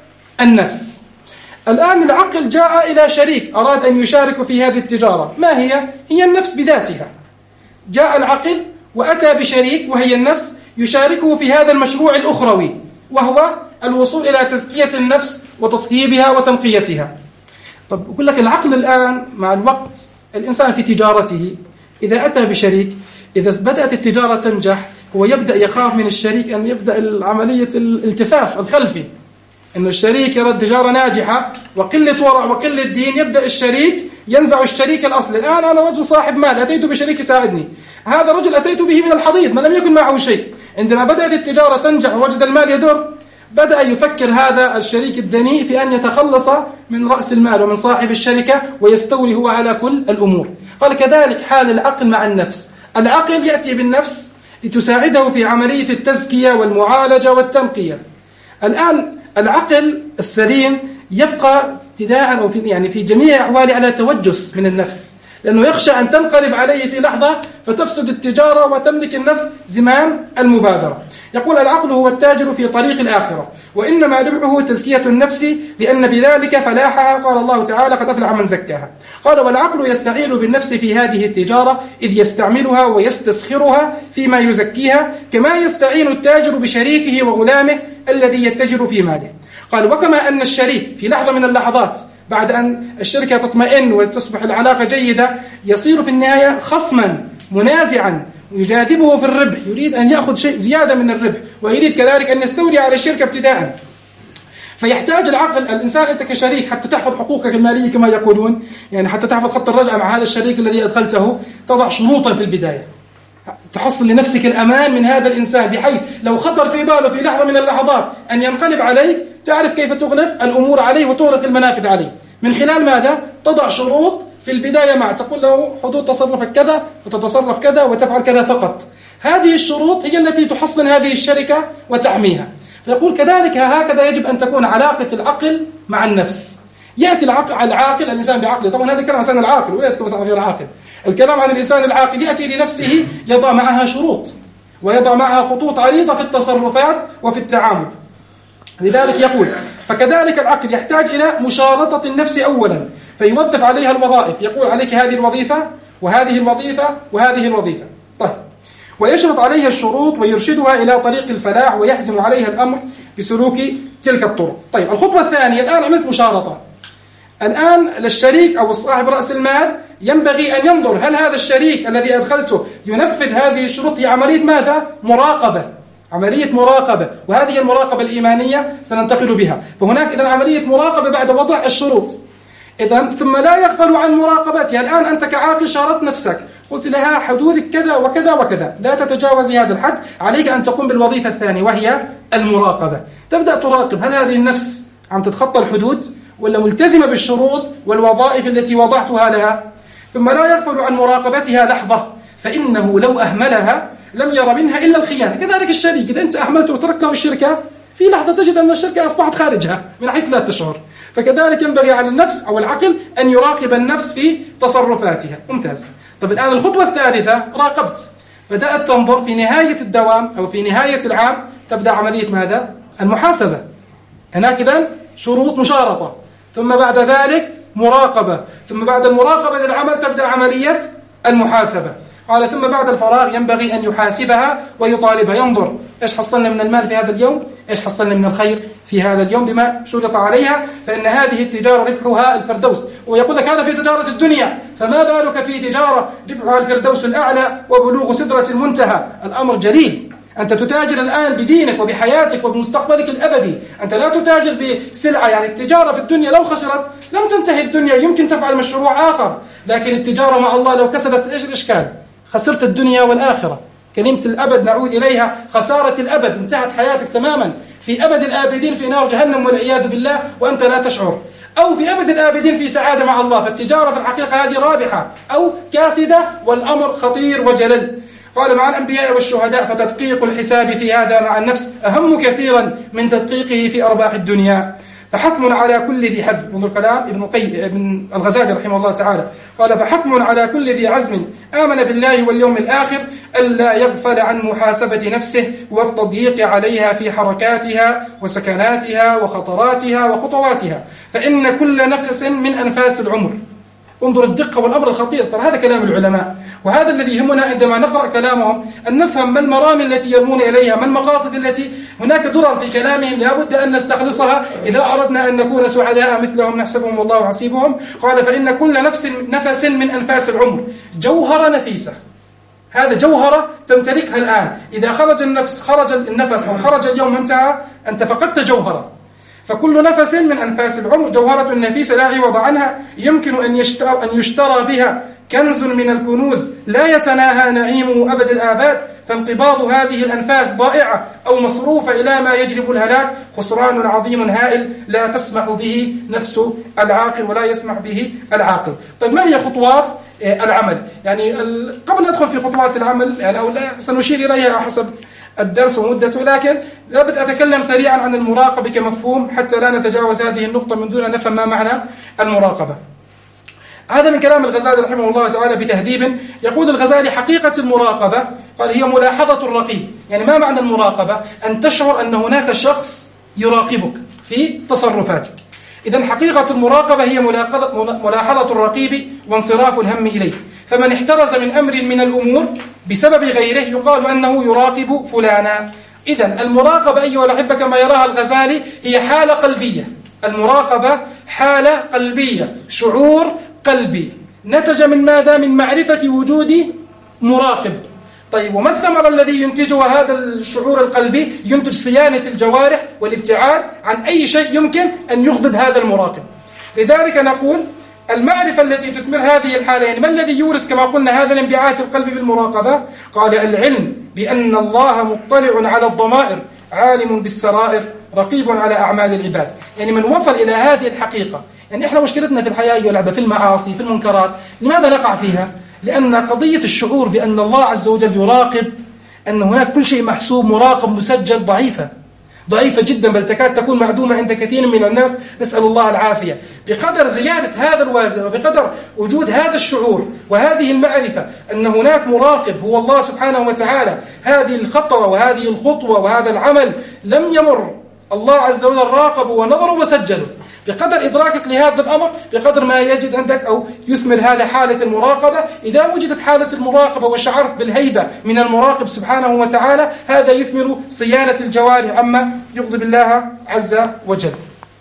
النفس. الآن العقل جاء إلى شريك أراد أن يشارك في هذه التجارة، ما هي؟ هي النفس بذاتها. جاء العقل وأتى بشريك وهي النفس يشاركه في هذا المشروع الأخروي، وهو الوصول إلى تزكية النفس وتطييبها وتنقيتها. طب أقول لك العقل الآن مع الوقت الإنسان في تجارته إذا أتى بشريك، إذا بدأت التجارة تنجح هو يبدأ يخاف من الشريك أن يبدأ عملية الالتفاف الخلفي، إنه الشريك يرى التجارة ناجحة وقلة ورع وقلة دين، يبدأ الشريك ينزع الشريك الأصلي. الآن أنا رجل صاحب مال أتيت بشريك يساعدني، هذا الرجل أتيت به من الحضيض ما لم يكن معه شيء. عندما بدأت التجارة تنجح ووجد المال يدر، بدأ يفكر هذا الشريك الدنيء في أن يتخلص من رأس المال ومن صاحب الشركة ويستولي هو على كل الأمور. قال كذلك حال العقل مع النفس. العقل يأتي بالنفس لتساعده في عملية التزكية والمعالجة والتنقية. الآن العقل السليم يبقى ابتداء أو في يعني في جميع أحواله على توجس من النفس، لأنه يخشى أن تنقلب عليه في لحظة فتفسد التجارة وتملك النفس زمام المبادرة. يقول العقل هو التاجر في طريق الآخرة، وإنما ربحه تزكية النفس لأن بذلك فلاحها. قال الله تعالى: قد أفلح من زكاها. قال والعقل يستعين بالنفس في هذه التجارة إذ يستعملها ويستسخرها فيما يزكيها، كما يستعين التاجر بشريكه وغلامه الذي يتجر في ماله. قال وكما أن الشريك في لحظة من اللحظات بعد أن الشركة تطمئن وتصبح العلاقة جيدة يصير في النهاية خصما منازعا يجاذبه في الربح، يريد أن يأخذ شيء زيادة من الربح، ويريد كذلك أن يستولي على الشركة ابتداء. فيحتاج العقل الإنسان أنت كشريك حتى تحفظ حقوقك المالية كما يقولون، يعني حتى تحفظ خط الرجعة مع هذا الشريك الذي أدخلته، تضع شروطا في البداية تحصل لنفسك الأمان من هذا الإنسان، بحيث لو خطر في باله في لحظة من اللحظات أن ينقلب عليك تعرف كيف تغلق الأمور عليه وتغلق المنافذ عليه. من خلال ماذا؟ تضع شروط في البداية معه، تقول له حدود تصرفك كذا وتتصرف كذا وتفعل كذا فقط. هذه الشروط هي التي تحصن هذه الشركة وتحميها. فيقول كذلك هكذا يجب أن تكون علاقة العقل مع النفس. يأتي العقل العاقل الإنسان بعقله، طبعا هذا الكلام عن الإنسان العاقل ولا يتكلم عن غير عاقل. الكلام عن الإنسان العاقل يأتي لنفسه يضع معها شروط ويضع معها خطوط عريضة في التصرفات وفي التعامل. لذلك يقول فكذلك العقل يحتاج إلى مشارطة النفس أولا فيوظف عليها الوظائف، يقول عليك هذه الوظيفة وهذه الوظيفة وهذه الوظيفة. طيب، ويشرط عليها الشروط ويرشدها إلى طريق الفلاح ويحزم عليها الأمر بسلوك تلك الطرق. طيب، الخطوة الثانية، الآن عملت مشارطة، الآن للشريك أو صاحب رأس المال ينبغي أن ينظر هل هذا الشريك الذي أدخلته ينفذ هذه الشروط. هي عملية ماذا؟ مراقبة، عملية مراقبة، وهذه المراقبة الإيمانية سننتقل بها. فهناك إذن عملية مراقبة بعد وضع الشروط. إذن ثم لا يغفل عن مراقبتها. الآن أنت كعاقل شارطت نفسك، قلت لها حدودك كذا وكذا وكذا، لا تتجاوزي هذا الحد، عليك أن تقوم بالوظيفة الثانية وهي المراقبة. تبدأ تراقب هل هذه النفس عم تتخطى الحدود ولا ملتزمة بالشروط والوظائف التي وضعتها لها. ثم لا يغفل عن مراقبتها لحظة، فإنه لو أهملها لم ير منها إلا الخيانة. كذلك الشريك، إذا أنت أهملته وتركت له الشركة في لحظة تجد أن الشركة أصبحت خارجها من حيث لا تشعر. فكذلك ينبغي على النفس أو العقل أن يراقب النفس في تصرفاتها. ممتاز. طب الآن الخطوة الثالثة، راقبت، بدأت تنظر في نهاية الدوام أو في نهاية العام تبدأ عملية ماذا؟ المحاسبة. هناك إذن شروط مشارطة، ثم بعد ذلك مراقبة، ثم بعد المراقبة للعمل تبدأ عملية المحاسبة. قال ثم بعد الفراغ ينبغي أن يحاسبها ويطالبها، ينظر إيش حصلنا من المال في هذا اليوم، إيش حصلنا من الخير في هذا اليوم بما شرط عليها، فإن هذه التجارة ربحها الفردوس. ويقول لك هذا في تجارة الدنيا، فما بالك في تجارة ربحها الفردوس الأعلى وبلوغ سدرة المنتهى. الأمر جليل. أنت تتاجر الآن بدينك وبحياتك وبمستقبلك الأبدي، أنت لا تتاجر بسلعة. يعني التجارة في الدنيا لو خسرت لم تنتهي الدنيا، يمكن تفعل مشروع آخر، لكن التجارة مع الله لو كسدت إيش الإشكال؟ خسرت الدنيا والآخرة. كلمة الأبد نعود إليها، خسارة الأبد، انتهت حياتك تماما في أبد الآبدين في نار جهنم والعياذ بالله وأنت لا تشعر، أو في أبد الآبدين في سعادة مع الله. فالتجارة في الحقيقة هذه رابحة أو كاسدة، والأمر خطير وجلل. قال مع الأنبياء والشهداء فتدقيق الحساب في هذا مع النفس أهم كثيرا من تدقيقه في أرباح الدنيا. فحتم على كل ذي حزم، منذ الكلام ابن القيم ابن الغزالي رحمه الله تعالى قال فحتم على كل ذي عزم آمن بالله واليوم الآخر ألا يغفل عن محاسبة نفسه والتضييق عليها في حركاتها وسكناتها وخطراتها وخطواتها، فإن كل نفس من أنفاس العمر. انظر الدقة والأمر الخطير. ترى هذا كلام العلماء، وهذا الذي يهمنا عندما نقرأ كلامهم أن نفهم ما المرامي التي يرمون إليها، ما المقاصد التي هناك درر في كلامهم لا بد أن نستخلصها إذا أردنا أن نكون سعداء مثلهم نحسبهم والله حسيبهم. قال فإن كل نفس نفس من أنفاس العمر جوهرة نفيسة، هذا جوهرة تمتلكها الآن. إذا خرج النفس خرج النفس أو خرج اليوم انتهى، أنت فقدت جوهرة. فكل نفس من أنفاس العمر جوهرة نفيسة لا عوض عنها، يمكن أن يشترى, أن يشترى بها كنز من الكنوز لا يتناهى نعيمه أبد الآباد. فانقباض هذه الأنفاس ضائعة أو مصروفة إلى ما يجلب الهلاك خسران عظيم هائل لا تسمح به نفس العاقل ولا يسمح به العاقل. طيب ما هي خطوات العمل؟ يعني قبل ندخل في خطوات العمل يعني أو لا سنشير إليها حسب الدرس ومدته، لكن لابد أتكلم سريعا عن المراقبة كمفهوم حتى لا نتجاوز هذه النقطة من دون أن نفهم ما معنى المراقبة. هذا من كلام الغزالي رحمه الله تعالى بتهذيب. يقول الغزالي حقيقة المراقبة قال هي ملاحظة الرقيب. يعني ما معنى المراقبة؟ أن تشعر أن هناك شخص يراقبك في تصرفاتك. إذن حقيقة المراقبة هي ملاحظة الرقيب وانصراف الهم إليه. فمن احترز من أمر من الأمور بسبب غيره يقال أنه يراقب فلانا. إذن المراقبة أيها الأحبة كما يراها الغزالي هي حالة قلبية. المراقبة حالة قلبية، شعور قلبي نتج من ماذا؟ من معرفة وجود مراقب. طيب وما الثمر الذي ينتجه هذا الشعور القلبي؟ ينتج صيانة الجوارح والابتعاد عن أي شيء يمكن أن يغضب هذا المراقب. لذلك نقول المعرفة التي تثمر هذه الحالة، يعني ما الذي يورث كما قلنا هذا الانبعاث القلبي بالمراقبة؟ قال العلم بأن الله مطلع على الضمائر عالم بالسرائر رقيب على أعمال العباد. يعني من وصل إلى هذه الحقيقة، يعني إحنا مشكلتنا في الحياة واللعبة في المعاصي في المنكرات، لماذا نقع فيها؟ لأن قضية الشعور بأن الله عز وجل يراقب، أن هناك كل شيء محسوب مراقب مسجل ضعيفة ضعيفة جدا، بل تكاد تكون معدومة عند كثير من الناس، نسأل الله العافية. بقدر زيادة هذا الوازن وبقدر وجود هذا الشعور وهذه المعرفة أن هناك مراقب هو الله سبحانه وتعالى، هذه الخطوة وهذه الخطوة وهذا العمل لم يمر الله عز وجل راقبوا ونظروا وسجلوا. بقدر إدراكك لهذا الأمر بقدر ما يجد عندك أو يثمر هذا حالة المراقبة. إذا وجدت حالة المراقبة وشعرت بالهيبة من المراقب سبحانه وتعالى هذا يثمر صيانة الجوارح عما يغضب الله عز وجل.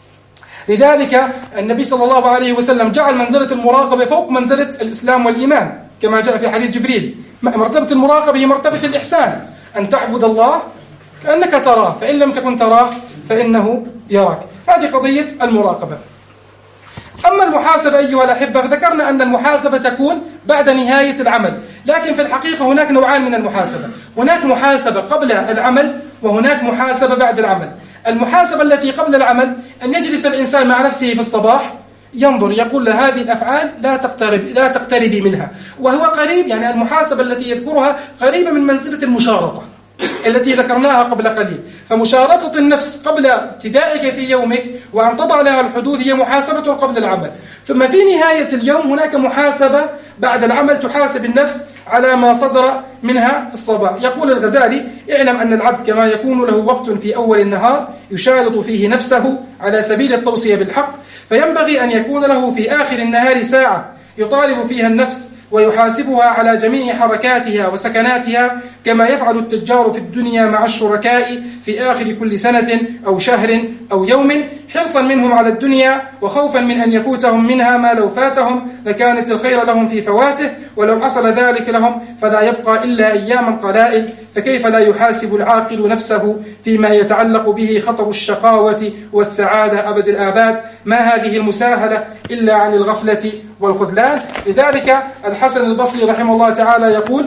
لذلك النبي صلى الله عليه وسلم جعل منزلة المراقبة فوق منزلة الإسلام والإيمان كما جاء في حديث جبريل. مرتبة المراقبة هي مرتبة الإحسان، أن تعبد الله كأنك تراه فإن لم تكن تراه فإنه يراك. هذه قضية المراقبة. أما المحاسبة أيها الأحبة فذكرنا أن المحاسبة تكون بعد نهاية العمل، لكن في الحقيقة هناك نوعان من المحاسبة، هناك محاسبة قبل العمل وهناك محاسبة بعد العمل. المحاسبة التي قبل العمل أن يجلس الإنسان مع نفسه في الصباح ينظر يقول له هذه الأفعال لا تقترب لا تقتربي منها، وهو قريب يعني المحاسبة التي يذكرها قريبة من منزلة المشارطة التي ذكرناها قبل قليل. فمشارطة النفس قبل ابتدائك في يومك وأن تضع لها الحدود هي محاسبة قبل العمل. ثم في نهاية اليوم هناك محاسبة بعد العمل تحاسب النفس على ما صدر منها في الصباح. يقول الغزالي اعلم أن العبد كما يكون له وقت في أول النهار يشارط فيه نفسه على سبيل التوصية بالحق، فينبغي أن يكون له في آخر النهار ساعة يطالب فيها النفس ويحاسبها على جميع حركاتها وسكناتها كما يفعل التجار في الدنيا مع الشركاء في آخر كل سنة أو شهر أو يوم، حرصا منهم على الدنيا وخوفا من أن يفوتهم منها ما لو فاتهم لكانت الخير لهم في فواته، ولو حصل ذلك لهم فلا يبقى إلا أياما قلائل، فكيف لا يحاسب العاقل نفسه فيما يتعلق به خطر الشقاوة والسعادة أبد الآباد؟ ما هذه المساهلة إلا عن الغفلة والخذلان. لذلك الحسن البصري رحمه الله تعالى يقول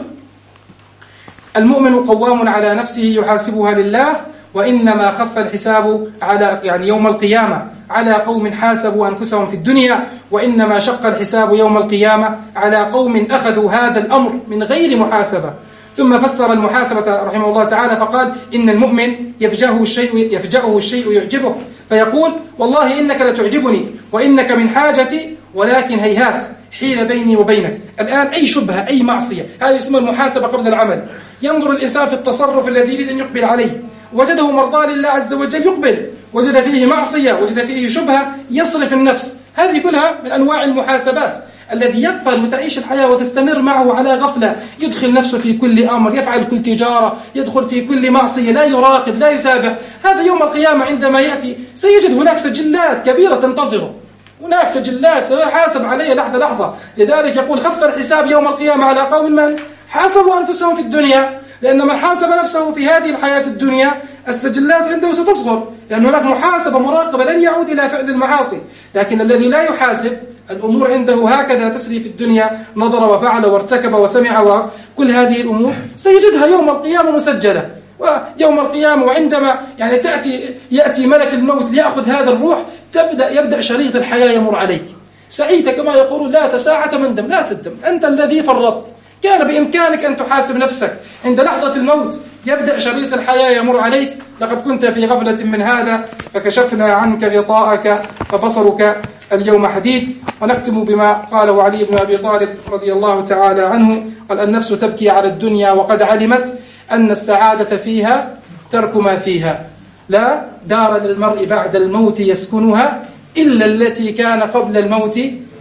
المؤمن قوام على نفسه يحاسبها لله، وإنما خف الحساب على يعني يوم القيامة على قوم حاسبوا أنفسهم في الدنيا، وإنما شق الحساب يوم القيامة على قوم أخذوا هذا الأمر من غير محاسبة. ثم فسر المحاسبة رحمه الله تعالى فقال إن المؤمن يفجأه الشيء يفجأه الشيء يعجبه فيقول والله إنك لتعجبني وإنك من حاجتي ولكن هيهات حيل بيني وبينك. الآن أي شبهة أي معصية هذه اسمها المحاسبة قبل العمل. ينظر الإنسان في التصرف الذي يريد أن يقبل عليه، وجده مرضى لله عز وجل يقبل، وجد فيه معصية وجد فيه شبهة يصرف النفس. هذه كلها من أنواع المحاسبات. الذي يقبل وتعيش الحياة وتستمر معه على غفلة يدخل نفسه في كل أمر، يفعل كل تجارة، يدخل في كل معصية، لا يراقب لا يتابع. هذا يوم القيامة عندما يأتي سيجد هناك سجلات كبيرة تنتظره، هناك سجلات سيحاسب عليه لحظة لحظة. لذلك يقول خف الحساب يوم القيامة على قوم من حاسبوا أنفسهم في الدنيا، لأن من حاسب نفسه في هذه الحياة الدنيا السجلات عنده ستصغر، لأن هناك محاسبة مراقبة لن يعود إلى فعل المعاصي. لكن الذي لا يحاسب الأمور عنده هكذا تسري في الدنيا، نظر وفعل وارتكب وسمع وكل هذه الأمور سيجدها يوم القيامة مسجلة. ويوم القيامة وعندما يعني تأتي يأتي ملك الموت ليأخذ هذا الروح تبدأ يبدأ شريط الحياة يمر عليك. سعيت كما يقولون لا تساعة من دم، لا تدم، أنت الذي فرطت. كان بإمكانك أن تحاسب نفسك عند لحظة الموت، يبدأ شريط الحياة يمر عليك. لقد كنت في غفلة من هذا فكشفنا عنك غطاءك فبصرك اليوم حديد. ونختم بما قاله علي بن أبي طالب رضي الله تعالى عنه قال النفس تبكي على الدنيا وقد علمت أن السعادة فيها ترك ما فيها، لا دار للمرء بعد الموت يسكنها إلا التي كان قبل الموت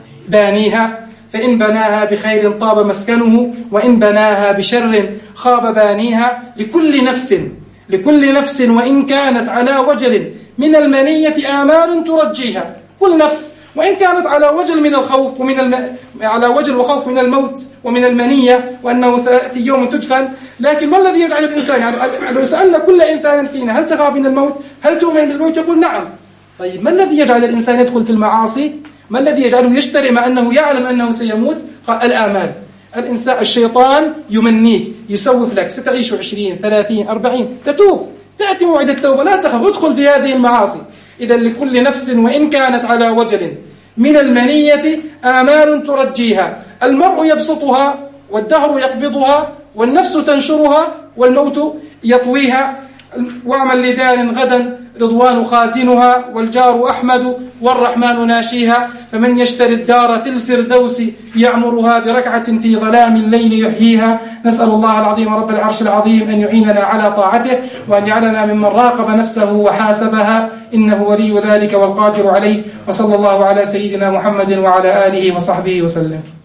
بانيها، فإن بناها بخير طاب مسكنه وإن بناها بشر خاب بانيها. لكل نفس لكل نفس وإن كانت على وجل من المنية آمال ترجيها. كل نفس وإن كانت على وجل من الخوف ومن الم... على وجل وخوف من الموت ومن المنية وأنه سيأتي يوم تدفن، لكن ما الذي يجعل الإنسان يعني لو سألنا كل إنسان فينا هل تخاف من الموت؟ هل تؤمن بالموت؟ يقول نعم. طيب ما الذي يجعل الإنسان يدخل في المعاصي؟ ما الذي يجعله يشتري مع أنه يعلم أنه سيموت؟ الآمال. الإنسان الشيطان يمنيك يسوف لك ستعيش عشرين ثلاثين أربعين، تتوب تأتي موعد التوبة لا تخف ادخل في هذه المعاصي. إذا لكل نفس وإن كانت على وجل من المنية آمال ترجيها. المرء يبسطها والدهر يقبضها والنفس تنشرها والموت يطويها. واعمل لدار غدا رضوان خازنها والجار أحمد والرحمن ناشيها، فمن يشتري الدار في الفردوس يعمرها بركعة في ظلام الليل يحييها. نسأل الله العظيم رب العرش العظيم أن يعيننا على طاعته، وأن يجعلنا ممن راقب نفسه وحاسبها، إنه ولي ذلك والقادر عليه. وصلى الله على سيدنا محمد وعلى آله وصحبه وسلم.